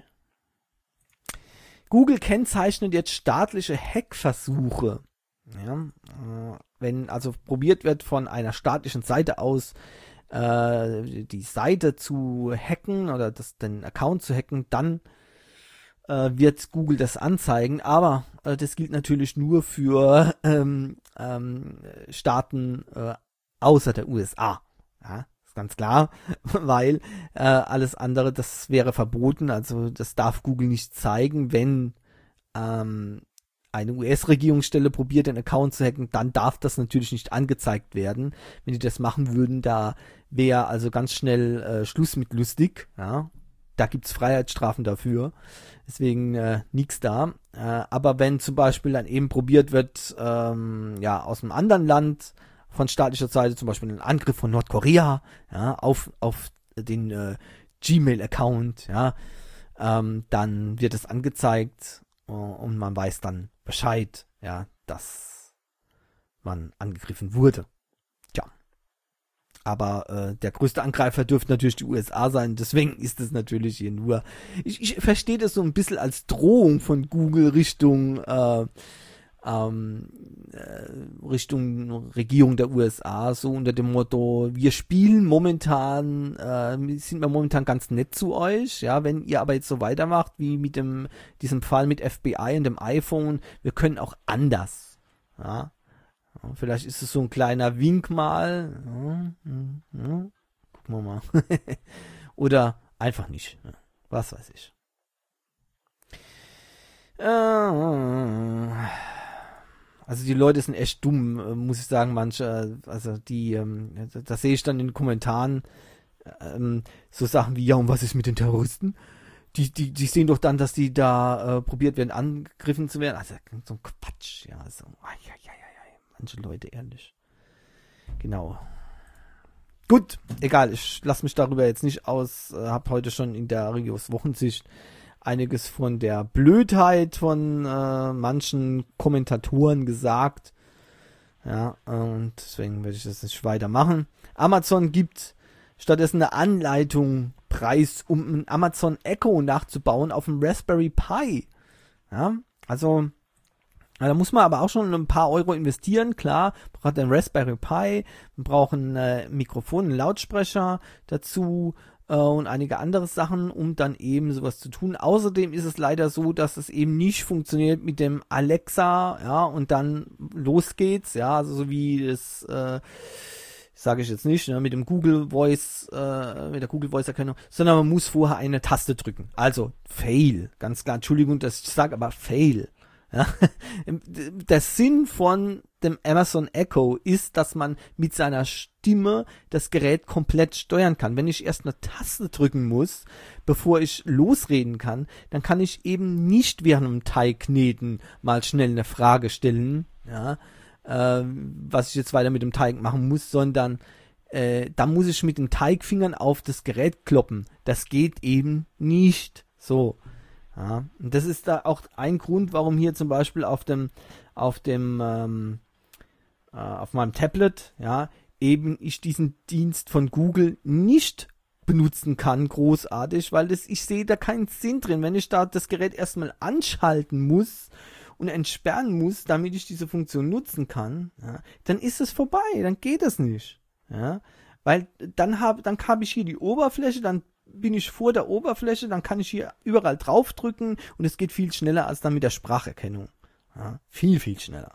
Google kennzeichnet jetzt staatliche Hackversuche. Ja, äh, wenn also probiert wird von einer staatlichen Seite aus äh, die Seite zu hacken oder das, den Account zu hacken, dann äh, wird Google das anzeigen, aber äh, das gilt natürlich nur für ähm, ähm, Staaten äh, außer der U S A. Ja, ist ganz klar, weil äh, alles andere, das wäre verboten, also das darf Google nicht zeigen, wenn ähm, eine U S-Regierungsstelle probiert, den Account zu hacken, dann darf das natürlich nicht angezeigt werden. Wenn die das machen würden, da wäre also ganz schnell äh, Schluss mit lustig. Ja, da gibt's Freiheitsstrafen dafür. Deswegen äh, nichts da. Äh, aber wenn zum Beispiel dann eben probiert wird, ähm, ja, aus einem anderen Land von staatlicher Seite, zum Beispiel ein Angriff von Nordkorea, ja, auf auf den äh, Gmail-Account, ja, ähm, dann wird es angezeigt äh, und man weiß dann Bescheid, ja, dass man angegriffen wurde. Tja. Aber äh, der größte Angreifer dürfte natürlich die U S A sein, deswegen ist es natürlich hier nur, ich, ich verstehe das so ein bisschen als Drohung von Google Richtung äh, ähm, äh, Richtung Regierung der U S A, so unter dem Motto, wir spielen momentan, äh, sind wir momentan ganz nett zu euch, ja, wenn ihr aber jetzt so weitermacht, wie mit dem, diesem Fall mit F B I und dem iPhone, wir können auch anders, ja. Vielleicht ist es so ein kleiner Wink mal. Ja, ja, ja. Gucken wir mal. Oder einfach nicht. Ja, was weiß ich. Also die Leute sind echt dumm, muss ich sagen, manche. Also die, das sehe ich dann in den Kommentaren. So Sachen wie, ja, und was ist mit den Terroristen? Die, die, die sehen doch dann, dass die da äh, probiert werden, angegriffen zu werden. Also so ein Quatsch. Ja, so. Ai, ai, ai. Manche Leute, ehrlich. Genau. Gut, egal, ich lasse mich darüber jetzt nicht aus. Äh, habe heute schon in der Regios Wochensicht einiges von der Blödheit von äh, manchen Kommentatoren gesagt. Ja, und deswegen werde ich das nicht weitermachen. Amazon gibt stattdessen eine Anleitung preis, um ein Amazon Echo nachzubauen auf dem Raspberry Pi. Ja, also da muss man aber auch schon ein paar Euro investieren, klar. Man braucht einen Raspberry Pi, man braucht ein äh, Mikrofon, einen Lautsprecher dazu äh, und einige andere Sachen, um dann eben sowas zu tun. Außerdem ist es leider so, dass es eben nicht funktioniert mit dem Alexa, ja, und dann los geht's, ja, also so wie das, äh, sage ich jetzt nicht, ne, mit dem Google Voice, äh, mit der Google Voice Erkennung, sondern man muss vorher eine Taste drücken. Also Fail, ganz klar, Entschuldigung, dass ich sage, aber Fail. Ja, der Sinn von dem Amazon Echo ist, dass man mit seiner Stimme das Gerät komplett steuern kann. Wenn ich erst eine Taste drücken muss, bevor ich losreden kann, dann kann ich eben nicht während dem Teigkneten mal schnell eine Frage stellen, ja, äh, was ich jetzt weiter mit dem Teig machen muss, sondern äh, da muss ich mit den Teigfingern auf das Gerät kloppen. Das geht eben nicht so. Ja, und das ist da auch ein Grund, warum hier zum Beispiel auf dem, auf dem, ähm, äh, auf meinem Tablet, ja, eben ich diesen Dienst von Google nicht benutzen kann, großartig, weil das, ich sehe da keinen Sinn drin. Wenn ich da das Gerät erstmal anschalten muss und entsperren muss, damit ich diese Funktion nutzen kann, ja, dann ist es vorbei, dann geht es nicht, ja, weil dann habe, dann habe ich hier die Oberfläche, dann bin ich vor der Oberfläche, dann kann ich hier überall draufdrücken und es geht viel schneller als dann mit der Spracherkennung. Ja, viel, viel schneller.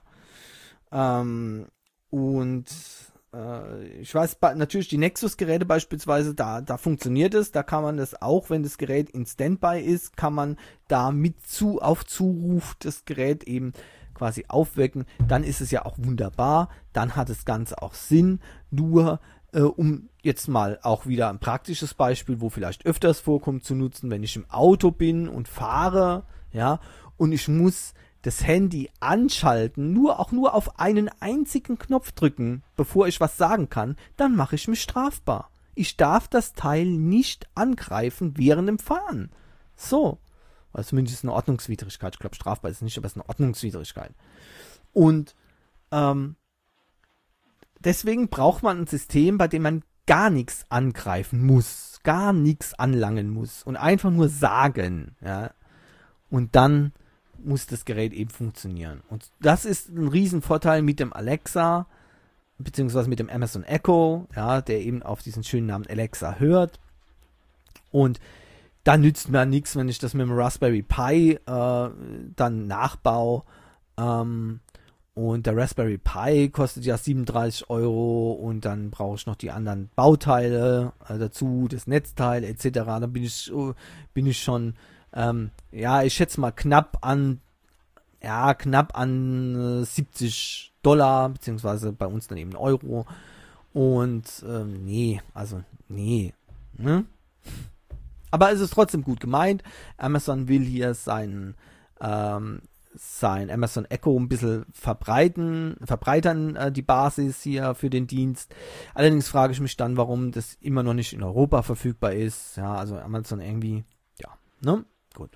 Ähm, und äh, ich weiß, natürlich die Nexus-Geräte beispielsweise, da, da funktioniert es, da kann man das auch, wenn das Gerät in Standby ist, kann man da mit zu, auf Zuruf das Gerät eben quasi aufwecken, dann ist es ja auch wunderbar, dann hat das Ganze auch Sinn, nur äh, um jetzt mal auch wieder ein praktisches Beispiel, wo vielleicht öfters vorkommt zu nutzen, wenn ich im Auto bin und fahre, ja, und ich muss das Handy anschalten, nur auch nur auf einen einzigen Knopf drücken, bevor ich was sagen kann, dann mache ich mich strafbar. Ich darf das Teil nicht angreifen während dem Fahren. So. Also zumindest eine Ordnungswidrigkeit. Ich glaube, strafbar ist es nicht, aber es ist eine Ordnungswidrigkeit. Und ähm, deswegen braucht man ein System, bei dem man gar nichts angreifen muss, gar nichts anlangen muss und einfach nur sagen, ja. Und dann muss das Gerät eben funktionieren. Und das ist ein Riesenvorteil mit dem Alexa, beziehungsweise mit dem Amazon Echo, ja, der eben auf diesen schönen Namen Alexa hört. Und da nützt mir nichts, wenn ich das mit dem Raspberry Pi äh, dann nachbaue. Ähm, und der Raspberry Pi kostet ja siebenunddreißig Euro und dann brauche ich noch die anderen Bauteile äh, dazu, das Netzteil et cetera. Da bin ich, uh, bin ich schon, ähm, ja, ich schätze mal knapp an, ja, knapp an äh, siebzig Dollar, beziehungsweise bei uns dann eben Euro. Und ähm, nee, also nee, ne? Aber es ist trotzdem gut gemeint. Amazon will hier seinen, ähm, sein Amazon Echo ein bisschen verbreiten, verbreitern äh, die Basis hier für den Dienst. Allerdings frage ich mich dann, warum das immer noch nicht in Europa verfügbar ist. Ja, also Amazon irgendwie, ja, ne? Gut.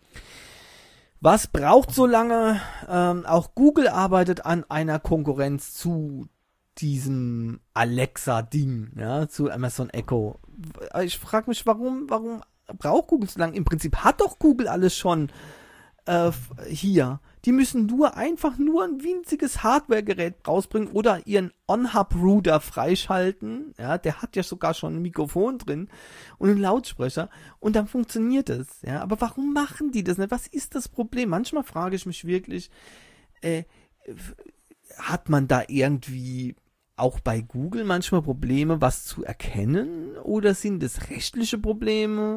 Was braucht so lange? Ähm, auch Google arbeitet an einer Konkurrenz zu diesem Alexa-Ding, ja, zu Amazon Echo. Ich frage mich, warum, warum braucht Google so lange? Im Prinzip hat doch Google alles schon äh, hier. Die müssen nur einfach nur ein winziges Hardware-Gerät rausbringen oder ihren On-Hub-Router freischalten. Ja, der hat ja sogar schon ein Mikrofon drin und einen Lautsprecher und dann funktioniert es. Ja, aber warum machen die das nicht? Was ist das Problem? Manchmal frage ich mich wirklich, äh, hat man da irgendwie auch bei Google manchmal Probleme, was zu erkennen? Oder sind es rechtliche Probleme?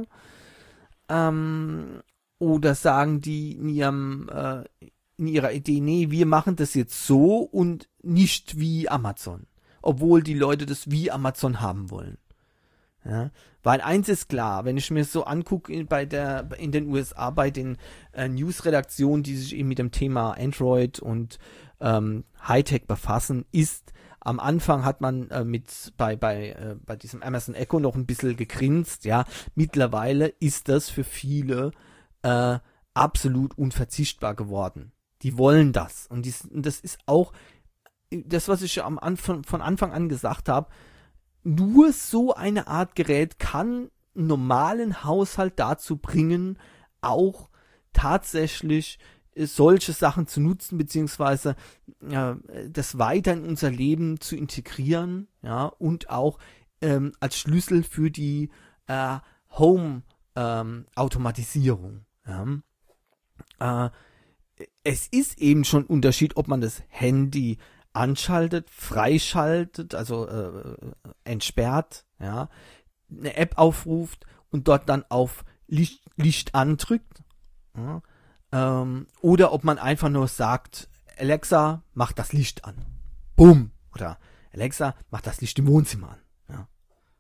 Ähm, oder sagen die in ihrem äh, in ihrer Idee, nee, wir machen das jetzt so und nicht wie Amazon. Obwohl die Leute das wie Amazon haben wollen. Ja, weil eins ist klar, wenn ich mir so angucke in, bei der, in den U S A, bei den äh, News-Redaktionen, die sich eben mit dem Thema Android und ähm, Hightech befassen, ist, am Anfang hat man äh, mit bei, bei, äh, bei diesem Amazon Echo noch ein bisschen gegrinst, ja, mittlerweile ist das für viele äh, absolut unverzichtbar geworden. Die wollen das. Und, dies, und das ist auch das, was ich am Anfang, von Anfang an gesagt habe. Nur so eine Art Gerät kann einen normalen Haushalt dazu bringen, auch tatsächlich solche Sachen zu nutzen, beziehungsweise äh, das weiter in unser Leben zu integrieren, ja, und auch ähm, als Schlüssel für die äh, Home-Automatisierung. Ähm, ja. Äh, Es ist eben schon ein Unterschied, ob man das Handy anschaltet, freischaltet, also äh, entsperrt, ja, eine App aufruft und dort dann auf Licht, Licht andrückt, ja, ähm, oder ob man einfach nur sagt, Alexa, mach das Licht an. Bumm. Oder Alexa, mach das Licht im Wohnzimmer an. Ja.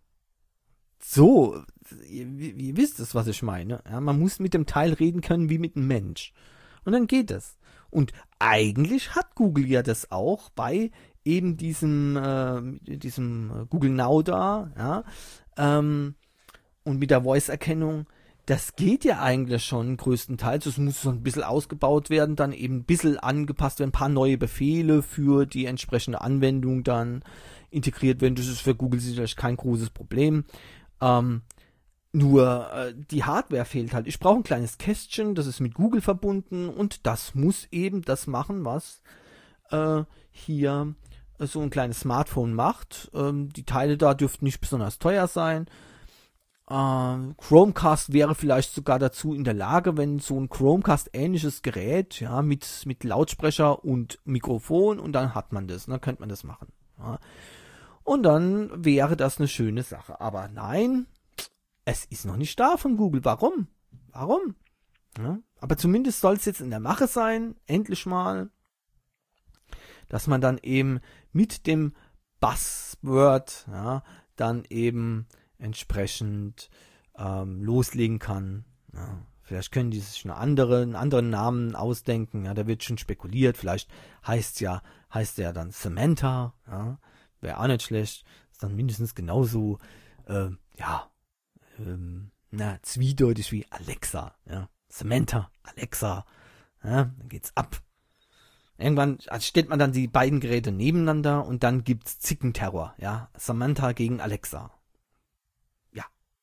So, ihr, ihr wisst es, was ich meine. Ja, man muss mit dem Teil reden können wie mit einem Mensch. Und dann geht es. Und eigentlich hat Google ja das auch bei eben diesem, äh, diesem Google Now da, ja, ähm, und mit der Voice-Erkennung. Das geht ja eigentlich schon größtenteils. Es muss so ein bisschen ausgebaut werden, dann eben ein bisschen angepasst werden, ein paar neue Befehle für die entsprechende Anwendung dann integriert werden. Das ist für Google sicherlich kein großes Problem. Ähm, Nur äh, die Hardware fehlt halt. Ich brauche ein kleines Kästchen, das ist mit Google verbunden und das muss eben das machen, was äh, hier äh, so ein kleines Smartphone macht. Ähm, die Teile da dürften nicht besonders teuer sein. Äh, Chromecast wäre vielleicht sogar dazu in der Lage, wenn so ein Chromecast-ähnliches Gerät, ja, mit, mit Lautsprecher und Mikrofon und dann hat man das, dann könnte man das machen. Ja. Und dann wäre das eine schöne Sache. Aber nein, es ist noch nicht da von Google. Warum? Warum? Ja, aber zumindest soll es jetzt in der Mache sein, endlich mal, dass man dann eben mit dem Buzzword, ja, dann eben entsprechend ähm, loslegen kann. Ja, vielleicht können die sich eine andere, einen anderen Namen ausdenken. Ja, da wird schon spekuliert. Vielleicht heißt ja, heißt der dann Samantha. Ja, wäre auch nicht schlecht. Ist dann mindestens genauso, äh, ja, ähm, na, zweideutig wie Alexa, ja. Samantha, Alexa, ja, dann geht's ab. Irgendwann stellt man dann die beiden Geräte nebeneinander und dann gibt's Zickenterror, ja. Samantha gegen Alexa. Ja.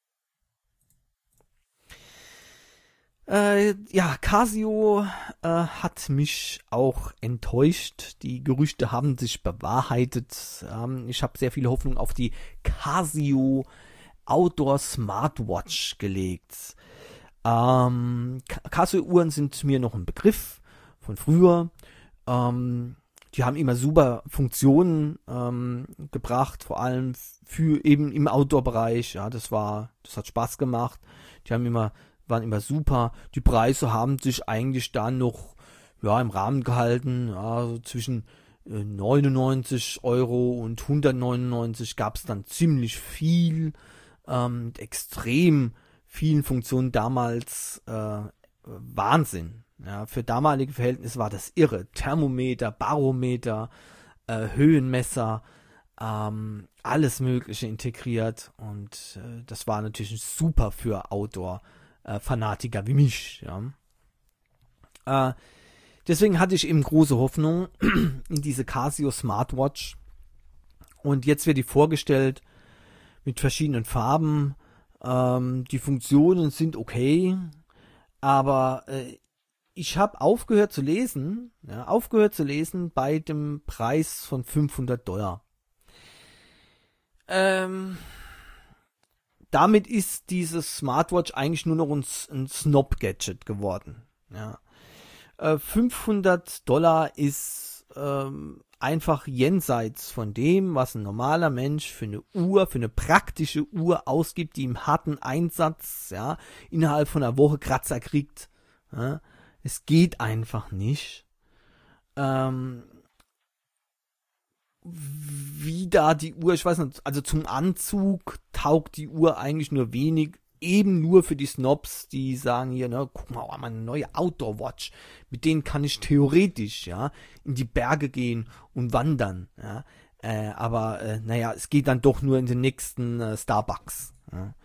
Äh, ja, Casio äh, hat mich auch enttäuscht. Die Gerüchte haben sich bewahrheitet. Ähm, ich habe sehr viele Hoffnung auf die Casio Outdoor Smartwatch gelegt. Ähm, Casio-Uhren sind mir noch ein Begriff von früher. Ähm, die haben immer super Funktionen ähm, gebracht, vor allem für eben im Outdoor-Bereich. Ja, das war, das hat Spaß gemacht. Die haben immer, waren immer super. Die Preise haben sich eigentlich dann noch, ja, im Rahmen gehalten. Ja, so zwischen äh, neunundneunzig Euro und hundertneunundneunzig gab es dann ziemlich viel. Ähm, mit extrem vielen Funktionen damals äh, Wahnsinn. Ja, für damalige Verhältnisse war das irre. Thermometer, Barometer, äh, Höhenmesser, ähm, alles Mögliche integriert. Und äh, das war natürlich super für Outdoor-Fanatiker wie mich. Ja. Äh, deswegen hatte ich eben große Hoffnung in diese Casio Smartwatch. Und jetzt wird die vorgestellt mit verschiedenen Farben. Ähm, die Funktionen sind okay, aber äh, ich habe aufgehört zu lesen, ja, aufgehört zu lesen bei dem Preis von fünfhundert Dollar. Ähm, damit ist dieses Smartwatch eigentlich nur noch ein, ein Snob-Gadget geworden. Ja. Äh, fünfhundert Dollar ist ähm, einfach jenseits von dem, was ein normaler Mensch für eine Uhr, für eine praktische Uhr ausgibt, die im harten Einsatz, ja, innerhalb von einer Woche Kratzer kriegt. Ja. Es geht einfach nicht. Ähm, wie da die Uhr, ich weiß nicht, also zum Anzug taugt die Uhr eigentlich nur wenig, eben nur für die Snobs, die sagen hier, ne, guck mal, oh, meine neue Outdoor-Watch, mit denen kann ich theoretisch, ja, in die Berge gehen und wandern, ja, äh, aber, äh, naja, es geht dann doch nur in den nächsten äh, Starbucks, ja.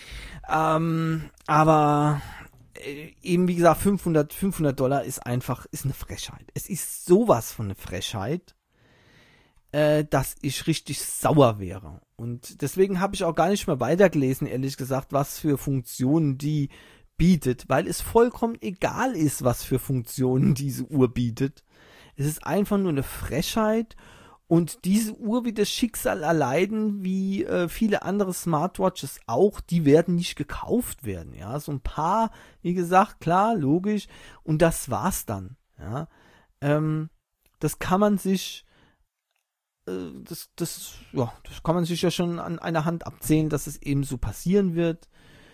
ähm, aber, eben wie gesagt, fünfhundert, fünfhundert Dollar ist einfach, ist eine Frechheit. Es ist sowas von eine Frechheit, äh, dass ich richtig sauer wäre. Und deswegen habe ich auch gar nicht mehr weitergelesen, ehrlich gesagt, was für Funktionen die bietet, weil es vollkommen egal ist, was für Funktionen diese Uhr bietet. Es ist einfach nur eine Frechheit. Und diese Uhr wird das Schicksal erleiden, wie äh, viele andere Smartwatches auch, die werden nicht gekauft werden, ja, so ein paar, wie gesagt, klar, logisch, und das war's dann, ja, ähm, das kann man sich, äh, das, das, ja, das kann man sich ja schon an einer Hand abzählen, dass es eben so passieren wird,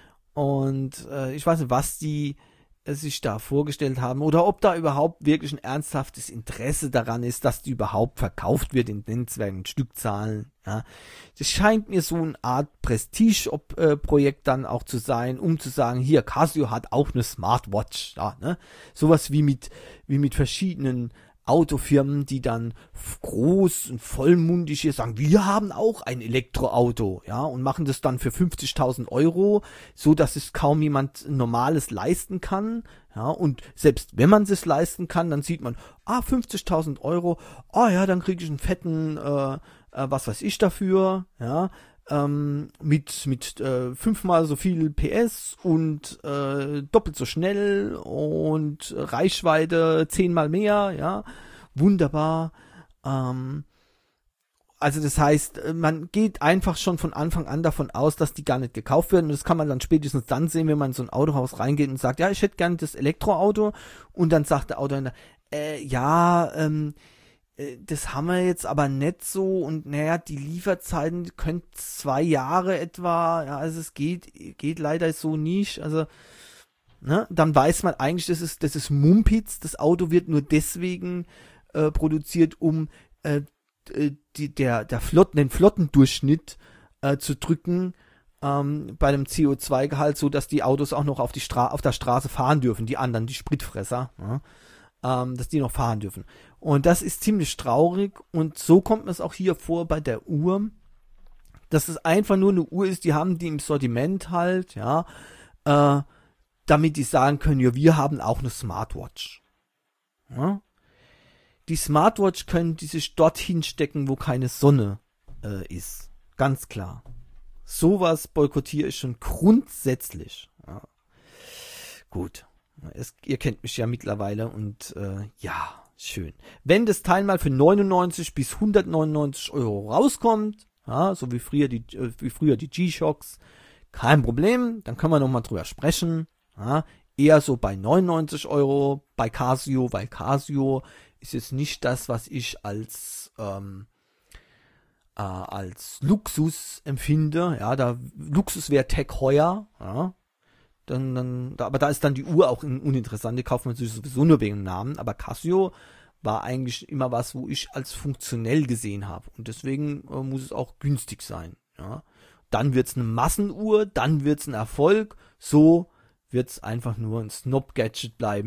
und äh, ich weiß nicht, was die sich da vorgestellt haben oder ob da überhaupt wirklich ein ernsthaftes Interesse daran ist, dass die überhaupt verkauft wird in nennenswerten Stückzahlen. Ja. Das scheint mir so eine Art Prestige-Projekt dann auch zu sein, um zu sagen, hier, Casio hat auch eine Smartwatch. Ja, ne? Sowas wie mit, wie mit verschiedenen Autofirmen, die dann groß und vollmundig hier sagen, wir haben auch ein Elektroauto, ja, und machen das dann für fünfzigtausend Euro, so dass es kaum jemand Normales leisten kann, ja, und selbst wenn man es leisten kann, dann sieht man, ah, fünfzigtausend Euro, ah ja, dann kriege ich einen fetten, äh, äh, was weiß ich dafür, ja, ähm, mit mit äh, fünfmal so viel P S und äh, doppelt so schnell und Reichweite zehnmal mehr, ja, wunderbar. Ähm, also das heißt, man geht einfach schon von Anfang an davon aus, dass die gar nicht gekauft werden, und das kann man dann spätestens dann sehen, wenn man in so ein Autohaus reingeht und sagt, ja, ich hätte gerne das Elektroauto, und dann sagt der Autohändler, äh, ja, ähm, das haben wir jetzt aber nicht so, und naja, die Lieferzeiten können zwei Jahre etwa, ja, also es geht, geht leider so nicht, also, ne, dann weiß man eigentlich, das ist, das ist Mumpitz, das Auto wird nur deswegen äh, produziert, um äh, die, der, der Flotten, den Flottendurchschnitt äh, zu drücken, ähm, bei dem C O zwei Gehalt, so dass die Autos auch noch auf die Stra- auf der Straße fahren dürfen, die anderen, die Spritfresser, ja, ähm, dass die noch fahren dürfen. Und das ist ziemlich traurig, und so kommt es auch hier vor bei der Uhr, dass es einfach nur eine Uhr ist, die haben die im Sortiment halt, ja, äh, damit die sagen können, ja, wir haben auch eine Smartwatch. Ja? Die Smartwatch können die sich dorthin stecken, wo keine Sonne äh, ist. Ganz klar. Sowas boykottiere ich schon grundsätzlich. Ja. Gut. Es, ihr kennt mich ja mittlerweile, und äh, ja, schön. Wenn das Teil mal für neunundneunzig bis hundertneunundneunzig Euro rauskommt, ja, so wie früher die, äh, wie früher die G-Shocks, kein Problem, dann können wir nochmal drüber sprechen. Ja, eher so bei neunundneunzig Euro bei Casio, weil Casio ist jetzt nicht das, was ich als ähm, äh, als Luxus empfinde. Ja, da Luxus wäre Tech Heuer, ja. Dann, dann, da, aber da ist dann die Uhr auch uninteressant, die kauft man sich sowieso nur wegen dem Namen, aber Casio war eigentlich immer was, wo ich als funktionell gesehen habe, und deswegen äh, muss es auch günstig sein, ja. Dann wird's eine Massenuhr, dann wird's ein Erfolg, so wird's einfach nur ein Snob-Gadget bleiben,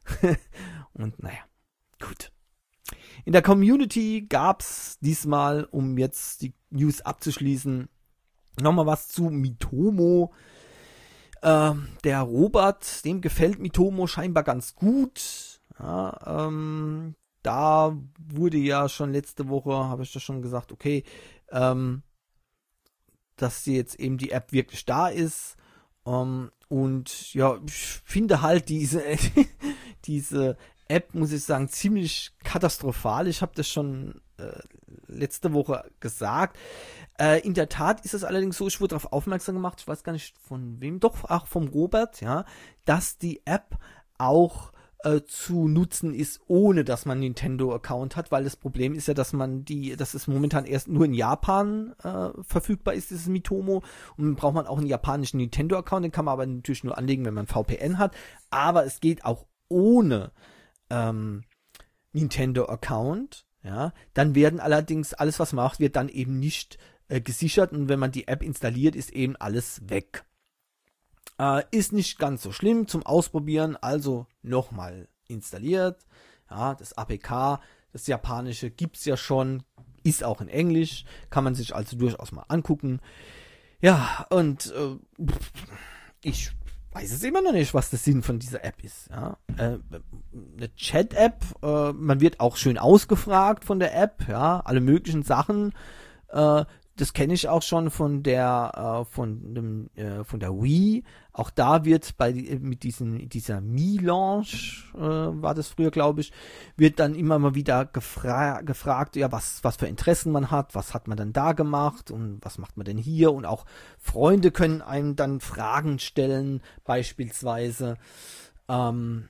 Und naja, gut. In der Community gab's diesmal, um jetzt die News abzuschließen, nochmal was zu Mitomo. Äh, der Robert, dem gefällt Mitomo scheinbar ganz gut. Ja, ähm, da wurde ja schon letzte Woche, habe ich das schon gesagt, okay, ähm, dass jetzt eben die App wirklich da ist. Ähm, und ja, ich finde halt diese, diese App, muss ich sagen, ziemlich katastrophal. Ich habe das schon äh, letzte Woche gesagt. Äh, in der Tat ist es allerdings so, ich wurde darauf aufmerksam gemacht, ich weiß gar nicht von wem, doch auch vom Robert, ja, dass die App auch äh, zu nutzen ist, ohne dass man einen Nintendo-Account hat, weil das Problem ist ja, dass man die, dass es momentan erst nur in Japan äh, verfügbar ist, dieses Mitomo, und dann braucht man auch einen japanischen Nintendo-Account, den kann man aber natürlich nur anlegen, wenn man V P N hat, aber es geht auch ohne ähm, Nintendo-Account, ja, dann werden allerdings, alles was man macht, wird dann eben nicht äh, gesichert, und wenn man die App installiert, ist eben alles weg. Äh, ist nicht ganz so schlimm zum Ausprobieren, also nochmal installiert, ja, das A P K, das Japanische gibt's ja schon, ist auch in Englisch, kann man sich also durchaus mal angucken. Ja, und äh, ich weiß es immer noch nicht, was der Sinn von dieser App ist. Ja? Äh, eine Chat-App, äh, man wird auch schön ausgefragt von der App, ja, alle möglichen Sachen. Äh, das kenne ich auch schon von der, äh, von dem, äh, von der Wii. Auch da wird bei mit diesen dieser Mi-Launch, äh, war das früher, glaube ich, wird dann immer mal wieder gefra- gefragt, ja, was was für Interessen man hat, was hat man dann da gemacht und was macht man denn hier, und auch Freunde können einem dann Fragen stellen, beispielsweise. Ähm,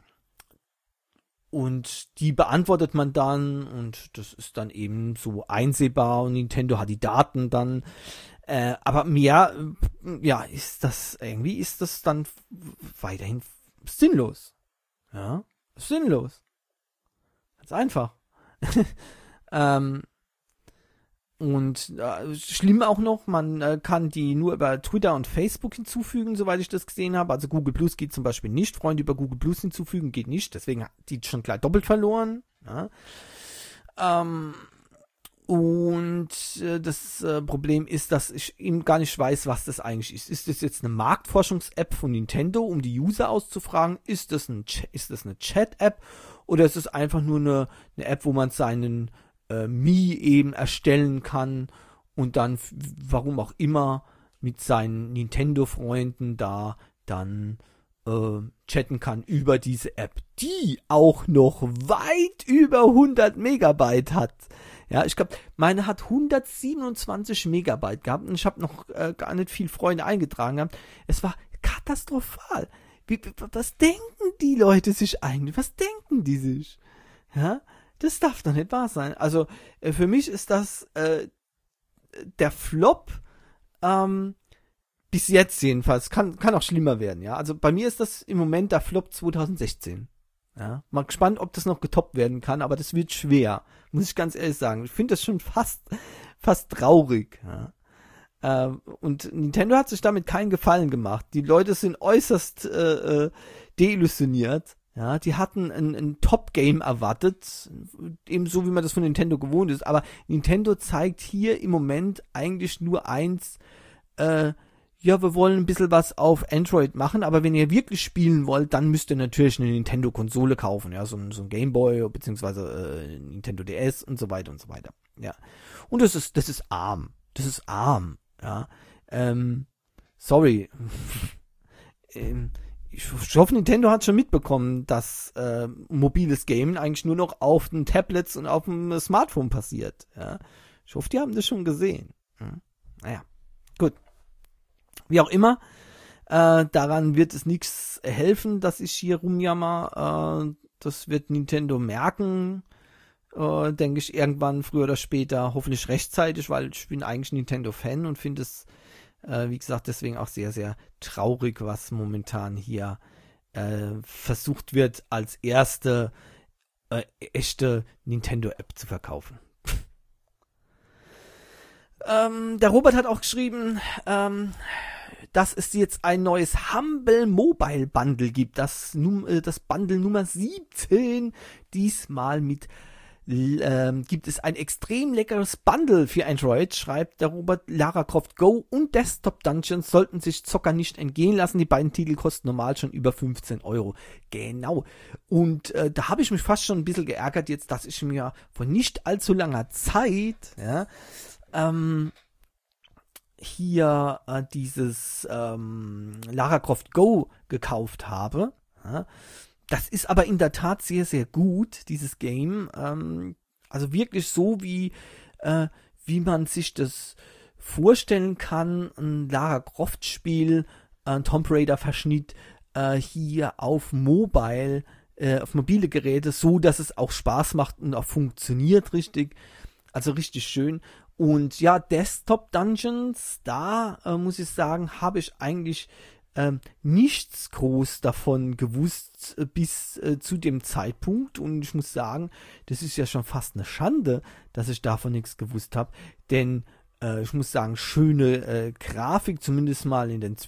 Und die beantwortet man dann, und das ist dann eben so einsehbar, und Nintendo hat die Daten dann. Äh, aber mehr, ja, ist das, irgendwie ist das dann weiterhin sinnlos. Ja, sinnlos. Ganz einfach. ähm, Und äh, schlimm auch noch, man äh, kann die nur über Twitter und Facebook hinzufügen, soweit ich das gesehen habe. Also Google Plus geht zum Beispiel nicht. Freunde über Google Plus hinzufügen geht nicht. Deswegen hat die schon gleich doppelt verloren. Ja. Ähm, und äh, das äh, Problem ist, dass ich eben gar nicht weiß, was das eigentlich ist. Ist das jetzt eine Marktforschungs-App von Nintendo, um die User auszufragen? Ist das, ein Ch- ist das eine Chat-App? Oder ist es einfach nur eine, eine App, wo man seinen äh, Mi eben erstellen kann und dann, f- warum auch immer, mit seinen Nintendo-Freunden da dann äh, chatten kann über diese App, die auch noch weit über hundert Megabyte hat. Ja, ich glaube, meine hat hundertsiebenundzwanzig Megabyte gehabt, und ich habe noch äh, gar nicht viel Freunde eingetragen gehabt. Es war katastrophal. Wie, was denken die Leute sich eigentlich? Was denken die sich? Ja, das darf doch nicht wahr sein. Also äh, für mich ist das äh, der Flop, ähm, bis jetzt jedenfalls. Kann, kann auch schlimmer werden, ja. Also bei mir ist das im Moment der Flop zwanzig sechzehn. Ja, mal gespannt, ob das noch getoppt werden kann, aber das wird schwer, muss ich ganz ehrlich sagen. Ich finde das schon fast, fast traurig. Ja. Äh, und Nintendo hat sich damit keinen Gefallen gemacht. Die Leute sind äußerst äh, äh, deillusioniert. Ja, die hatten ein, ein Top-Game erwartet, ebenso wie man das von Nintendo gewohnt ist. Aber Nintendo zeigt hier im Moment eigentlich nur eins, äh, ja, wir wollen ein bisschen was auf Android machen, aber wenn ihr wirklich spielen wollt, dann müsst ihr natürlich eine Nintendo-Konsole kaufen, ja, so, so ein Game Boy, beziehungsweise äh, Nintendo D S und so weiter und so weiter, ja. Und das ist, das ist arm, das ist arm, ja, ähm, sorry, ähm, ich, ich hoffe, Nintendo hat schon mitbekommen, dass äh, mobiles Gamen eigentlich nur noch auf den Tablets und auf dem Smartphone passiert, ja. Ich hoffe, die haben das schon gesehen, hm? Naja, gut. Wie auch immer, äh, daran wird es nichts helfen, dass ich hier rumjammer. Äh, das wird Nintendo merken, äh, denke ich, irgendwann, früher oder später, hoffentlich rechtzeitig, weil ich bin eigentlich Nintendo-Fan und finde es, äh, wie gesagt, deswegen auch sehr, sehr traurig, was momentan hier äh, versucht wird, als erste äh, echte Nintendo-App zu verkaufen. Ähm, der Robert hat auch geschrieben, ähm, dass es jetzt ein neues Humble Mobile Bundle gibt. Das, das Bundle Nummer siebzehn. Diesmal mit ähm, gibt es ein extrem leckeres Bundle für Android, schreibt darüber Lara Croft Go und Desktop Dungeons sollten sich Zocker nicht entgehen lassen. Die beiden Titel kosten normal schon über fünfzehn Euro. Genau. Und äh, da habe ich mich fast schon ein bisschen geärgert jetzt, dass ich mir vor nicht allzu langer Zeit ja, ähm, hier äh, dieses ähm, Lara Croft Go gekauft habe. Ja. Das ist aber in der Tat sehr, sehr gut, dieses Game. Ähm, also wirklich so, wie, äh, wie man sich das vorstellen kann. Ein Lara Croft-Spiel, ein Tomb Raider-Verschnitt äh, hier auf Mobile, äh, auf mobile Geräte, so dass es auch Spaß macht und auch funktioniert richtig. Also richtig schön. Und ja, Desktop Dungeons, da äh, muss ich sagen, habe ich eigentlich Ähm, nichts groß davon gewusst äh, bis äh, zu dem Zeitpunkt und ich muss sagen, das ist ja schon fast eine Schande, dass ich davon nichts gewusst habe, denn äh, ich muss sagen, schöne äh, Grafik, zumindest mal in den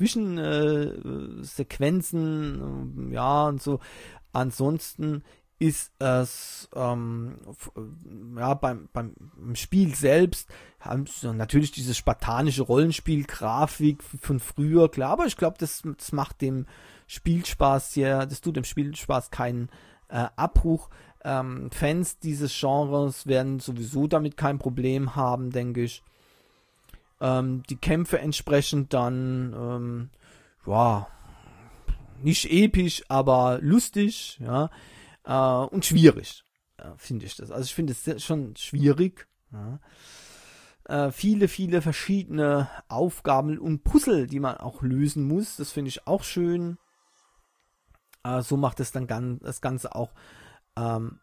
Zwischensequenzen, äh, ja und so, ansonsten ist es ähm, ja beim, beim Spiel selbst haben sie natürlich diese spartanische Rollenspiel-Grafik von früher, klar, aber ich glaube, das, das macht dem Spielspaß hier, das tut dem Spielspaß keinen äh, Abbruch. Ähm, Fans dieses Genres werden sowieso damit kein Problem haben, denke ich. Ähm, die Kämpfe entsprechend dann ähm, ja nicht episch, aber lustig, ja. Uh, und schwierig, uh, finde ich das. Also ich finde es schon schwierig. Ja. Uh, viele, viele verschiedene Aufgaben und Puzzle, die man auch lösen muss. Das finde ich auch schön. Uh, so macht es dann ganz, das Ganze auch ähm,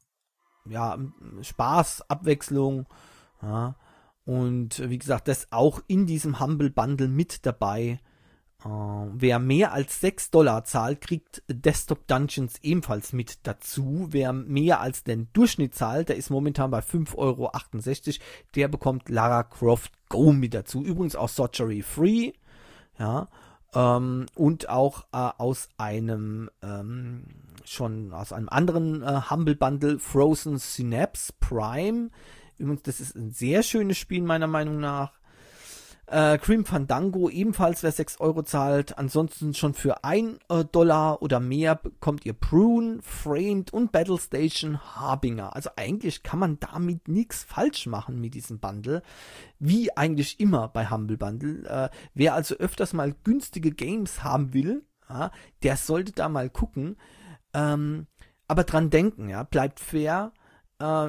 ja, Spaß, Abwechslung. Ja. Und wie gesagt, das auch in diesem Humble Bundle mit dabei. Uh, wer mehr als sechs Dollar zahlt, kriegt Desktop Dungeons ebenfalls mit dazu. Wer mehr als den Durchschnitt zahlt, der ist momentan bei fünf Euro achtundsechzig, der bekommt Lara Croft Go mit dazu. Übrigens auch Sorcery Free, ja, ähm, und auch äh, aus einem ähm, schon aus einem anderen äh, Humble Bundle Frozen Synapse Prime. Übrigens, das ist ein sehr schönes Spiel meiner Meinung nach. Äh, Grim Fandango ebenfalls, wer sechs Euro zahlt. Ansonsten schon für ein Dollar oder mehr bekommt ihr Prune, Framed und Battle Station Harbinger. Also eigentlich kann man damit nichts falsch machen mit diesem Bundle. Wie eigentlich immer bei Humble Bundle. Äh, wer also öfters mal günstige Games haben will, ja, der sollte da mal gucken. Ähm, aber dran denken, ja, bleibt fair. Äh,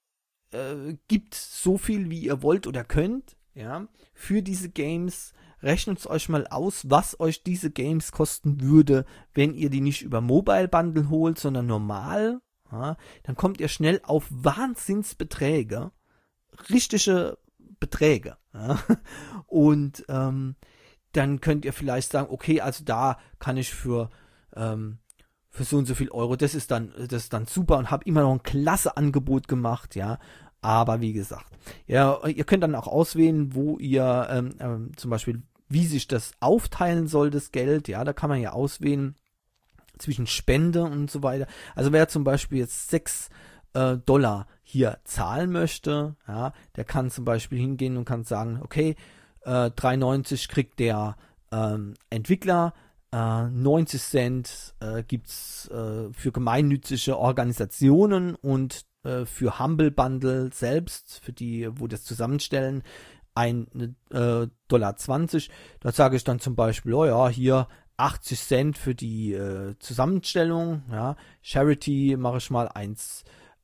äh, gibt so viel, wie ihr wollt oder könnt. Ja, für diese Games, rechnet es euch mal aus, was euch diese Games kosten würde, wenn ihr die nicht über Mobile Bundle holt, sondern normal. Ja, dann kommt ihr schnell auf Wahnsinnsbeträge, richtige Beträge. Ja, und ähm, dann könnt ihr vielleicht sagen, okay, also da kann ich für ähm, für so und so viel Euro, das ist dann das ist dann super und habe immer noch ein klasse Angebot gemacht, ja. Aber wie gesagt, ja, ihr könnt dann auch auswählen, wo ihr ähm, ähm, zum Beispiel, wie sich das aufteilen soll, das Geld. Ja, da kann man ja auswählen zwischen Spende und so weiter. Also wer zum Beispiel jetzt sechs äh, Dollar hier zahlen möchte, ja, der kann zum Beispiel hingehen und kann sagen, okay, äh, drei neunzig kriegt der ähm, Entwickler, äh, neunzig Cent äh, gibt's äh, für gemeinnützige Organisationen und für Humble Bundle selbst, für die, wo das zusammenstellen, ein äh, Dollar zwanzig. Da sage ich dann zum Beispiel, oh ja, hier achtzig Cent für die äh, Zusammenstellung, ja, Charity mache ich mal eins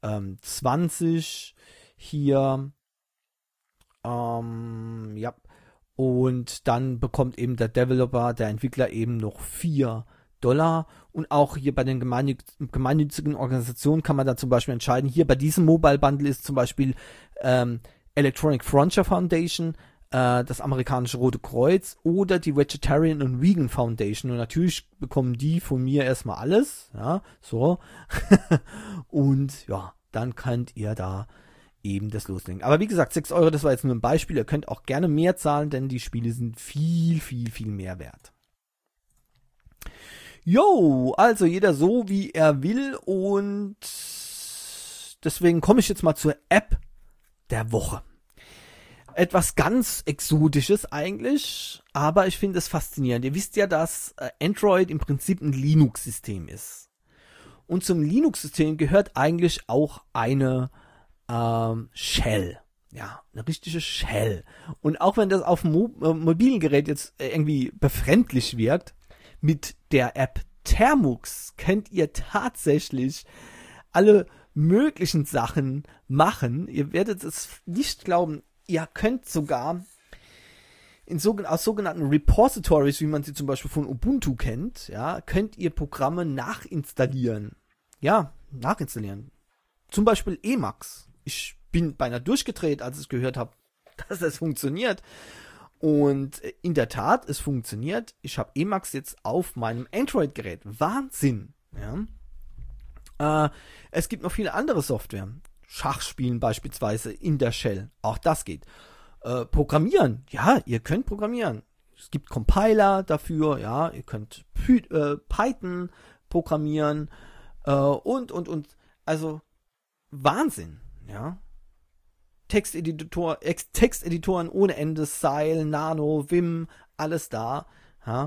zwanzig hier, ähm, ja, und dann bekommt eben der Developer, der Entwickler eben noch vier Dollar. Und auch hier bei den gemeinnützigen Organisationen kann man da zum Beispiel entscheiden, hier bei diesem Mobile Bundle ist zum Beispiel ähm, Electronic Frontier Foundation, äh, das amerikanische Rote Kreuz oder die Vegetarian and Vegan Foundation. Und natürlich bekommen die von mir erstmal alles, ja, so. Und ja, dann könnt ihr da eben das Loslegen. Aber wie gesagt, sechs Euro, das war jetzt nur ein Beispiel. Ihr könnt auch gerne mehr zahlen, denn die Spiele sind viel, viel, viel mehr wert. Jo, also jeder so, wie er will, und deswegen komme ich jetzt mal zur App der Woche. Etwas ganz Exotisches eigentlich, aber ich finde es faszinierend. Ihr wisst ja, dass Android im Prinzip ein Linux-System ist. Und zum Linux-System gehört eigentlich auch eine ähm, Shell. Ja, eine richtige Shell. Und auch wenn das auf dem Mo- äh, mobilen Gerät jetzt irgendwie befremdlich wirkt, mit der App Termux könnt ihr tatsächlich alle möglichen Sachen machen. Ihr werdet es nicht glauben. Ihr könnt sogar in sogen- aus sogenannten Repositories, wie man sie zum Beispiel von Ubuntu kennt, ja, könnt ihr Programme nachinstallieren. Ja, nachinstallieren. Zum Beispiel Emacs. Ich bin beinahe durchgedreht, als ich gehört habe, dass das funktioniert. Und in der Tat, es funktioniert. Ich habe Emacs jetzt auf meinem Android-Gerät. Wahnsinn. Ja. Äh, es gibt noch viele andere Software. Schachspielen beispielsweise in der Shell. Auch das geht. Äh, programmieren. Ja, ihr könnt programmieren. Es gibt Compiler dafür. Ja, ihr könnt Py- äh, Python programmieren. Äh, und, und, und. Also, Wahnsinn. Ja. Texteditor, Ex- Texteditoren ohne Ende, Style, Nano, Vim, alles da. Ja.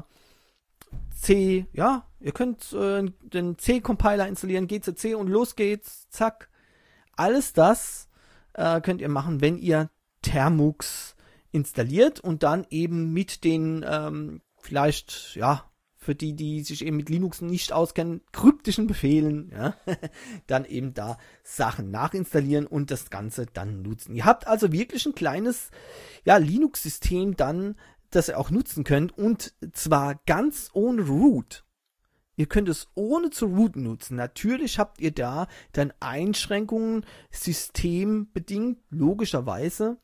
C, ja, ihr könnt äh, den C-Compiler installieren, G C C und los geht's, zack. Alles das äh, könnt ihr machen, wenn ihr Termux installiert und dann eben mit den ähm, vielleicht, ja, für die, die sich eben mit Linux nicht auskennen, kryptischen Befehlen, ja, dann eben da Sachen nachinstallieren und das Ganze dann nutzen. Ihr habt also wirklich ein kleines, ja, Linux-System dann, das ihr auch nutzen könnt, und zwar ganz ohne Root. Ihr könnt es ohne zu rooten nutzen. Natürlich habt ihr da dann Einschränkungen, systembedingt, logischerweise,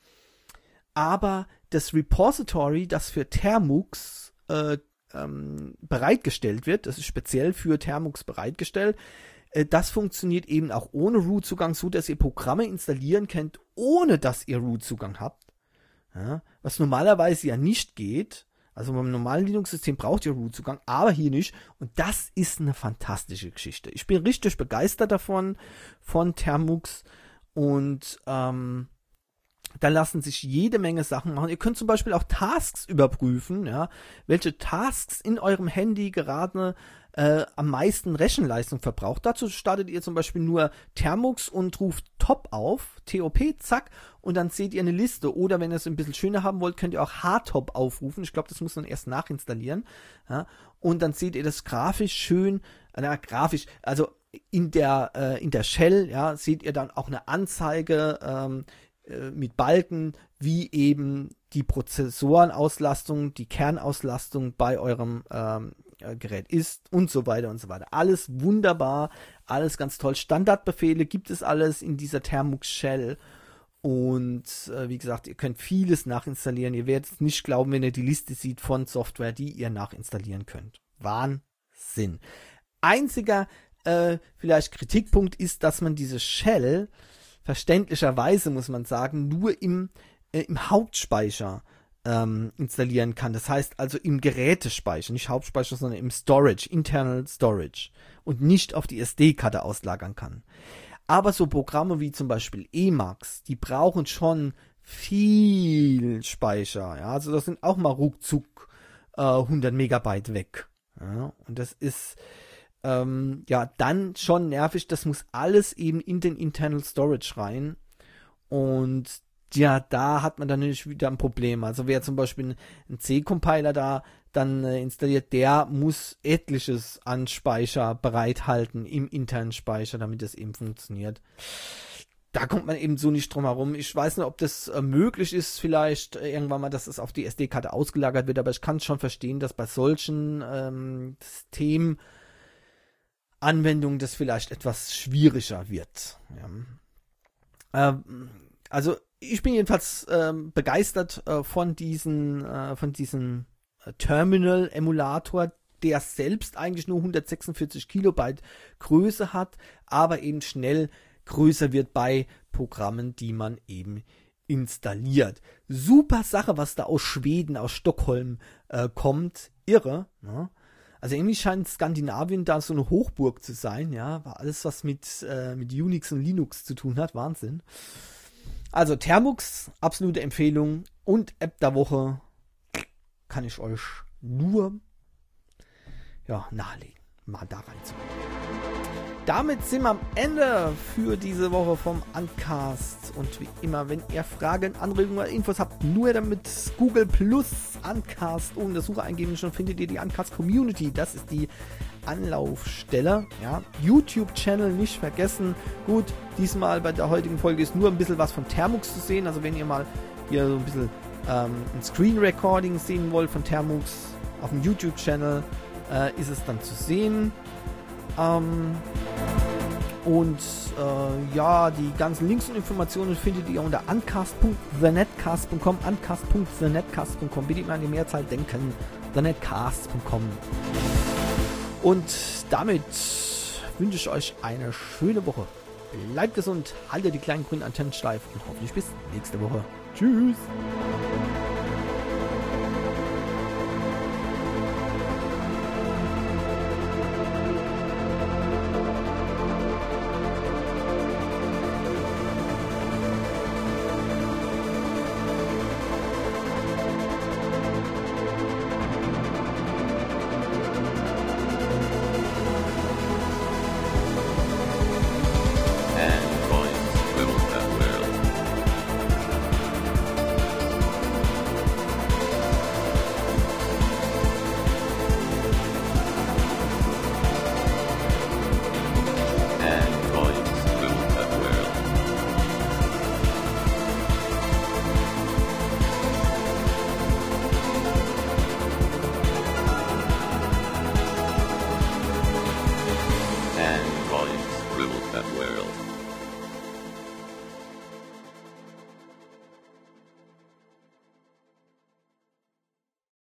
aber das Repository, das für Termux äh, ähm, bereitgestellt wird, das ist speziell für Termux bereitgestellt, äh, das funktioniert eben auch ohne Root-Zugang, so dass ihr Programme installieren könnt, ohne dass ihr Root-Zugang habt. Ja, was normalerweise ja nicht geht. Also beim normalen Linux-System braucht ihr Root-Zugang, aber hier nicht. Und das ist eine fantastische Geschichte. Ich bin richtig begeistert davon, von Termux. Und ähm, da lassen sich jede Menge Sachen machen. Ihr könnt zum Beispiel auch Tasks überprüfen, ja, welche Tasks in eurem Handy gerade äh, am meisten Rechenleistung verbraucht. Dazu startet ihr zum Beispiel nur Termux und ruft Top auf, T O P, zack, und dann seht ihr eine Liste. Oder wenn ihr es ein bisschen schöner haben wollt, könnt ihr auch H top aufrufen. Ich glaube, das muss man erst nachinstallieren. Ja, und dann seht ihr das grafisch schön, na, grafisch, also in der, äh, in der Shell, ja, seht ihr dann auch eine Anzeige, ähm, mit Balken, wie eben die Prozessorenauslastung, die Kernauslastung bei eurem ähm, Gerät ist und so weiter und so weiter. Alles wunderbar, alles ganz toll. Standardbefehle gibt es alles in dieser Termux Shell und äh, wie gesagt, ihr könnt vieles nachinstallieren. Ihr werdet es nicht glauben, wenn ihr die Liste seht von Software, die ihr nachinstallieren könnt. Wahnsinn. Einziger äh, vielleicht Kritikpunkt ist, dass man diese Shell verständlicherweise, muss man sagen, nur im, äh, im Hauptspeicher ähm, installieren kann. Das heißt also im Gerätespeicher, nicht Hauptspeicher, sondern im Storage, Internal Storage, und nicht auf die S D-Karte auslagern kann. Aber so Programme wie zum Beispiel Emacs, die brauchen schon viel Speicher. Ja? Also das sind auch mal ruckzuck äh, hundert Megabyte weg. Ja? Und das ist Ähm, ja, dann schon nervig, das muss alles eben in den Internal Storage rein, und ja, da hat man dann natürlich wieder ein Problem. Also wer zum Beispiel einen C-Compiler da dann äh, installiert, der muss etliches an Speicher bereithalten im internen Speicher, damit das eben funktioniert. Da kommt man eben so nicht drum herum. Ich weiß nicht, ob das äh, möglich ist, vielleicht äh, irgendwann mal, dass es auf die S D-Karte ausgelagert wird, aber ich kann schon verstehen, dass bei solchen ähm, Systemen Anwendung das vielleicht etwas schwieriger wird. Ja. Ähm, also ich bin jedenfalls ähm, begeistert äh, von diesen, äh, von diesem äh, Terminal-Emulator, der selbst eigentlich nur hundertsechsundvierzig Kilobyte Größe hat, aber eben schnell größer wird bei Programmen, die man eben installiert. Super Sache, was da aus Schweden, aus Stockholm äh, kommt. Irre. Ne? Also irgendwie scheint Skandinavien da so eine Hochburg zu sein. Ja, alles was mit, äh, mit Unix und Linux zu tun hat. Wahnsinn. Also Termux, absolute Empfehlung. Und App der Woche kann ich euch nur ja, nahelegen, mal da reinzugehen. Damit sind wir am Ende für diese Woche vom Uncast. Und wie immer, wenn ihr Fragen, Anregungen oder Infos habt, nur damit Google Plus Uncast ohne das Suche eingeben, schon findet ihr die Uncast Community. Das ist die Anlaufstelle. Ja. YouTube-Channel nicht vergessen. Gut, diesmal bei der heutigen Folge ist nur ein bisschen was von Termux zu sehen. Also wenn ihr mal hier so ein bisschen ähm, ein Screen Recording sehen wollt von Termux auf dem YouTube-Channel, äh, ist es dann zu sehen. Ähm, und äh, ja, die ganzen Links und Informationen findet ihr unter uncast punkt the netcast punkt com, uncast punkt the netcast punkt com. Bitte immer an die Mehrzahl denken, the netcast punkt com. Und damit wünsche ich euch eine schöne Woche. Bleibt gesund, haltet die kleinen grünen Antennen steif und hoffentlich bis nächste Woche. Tschüss!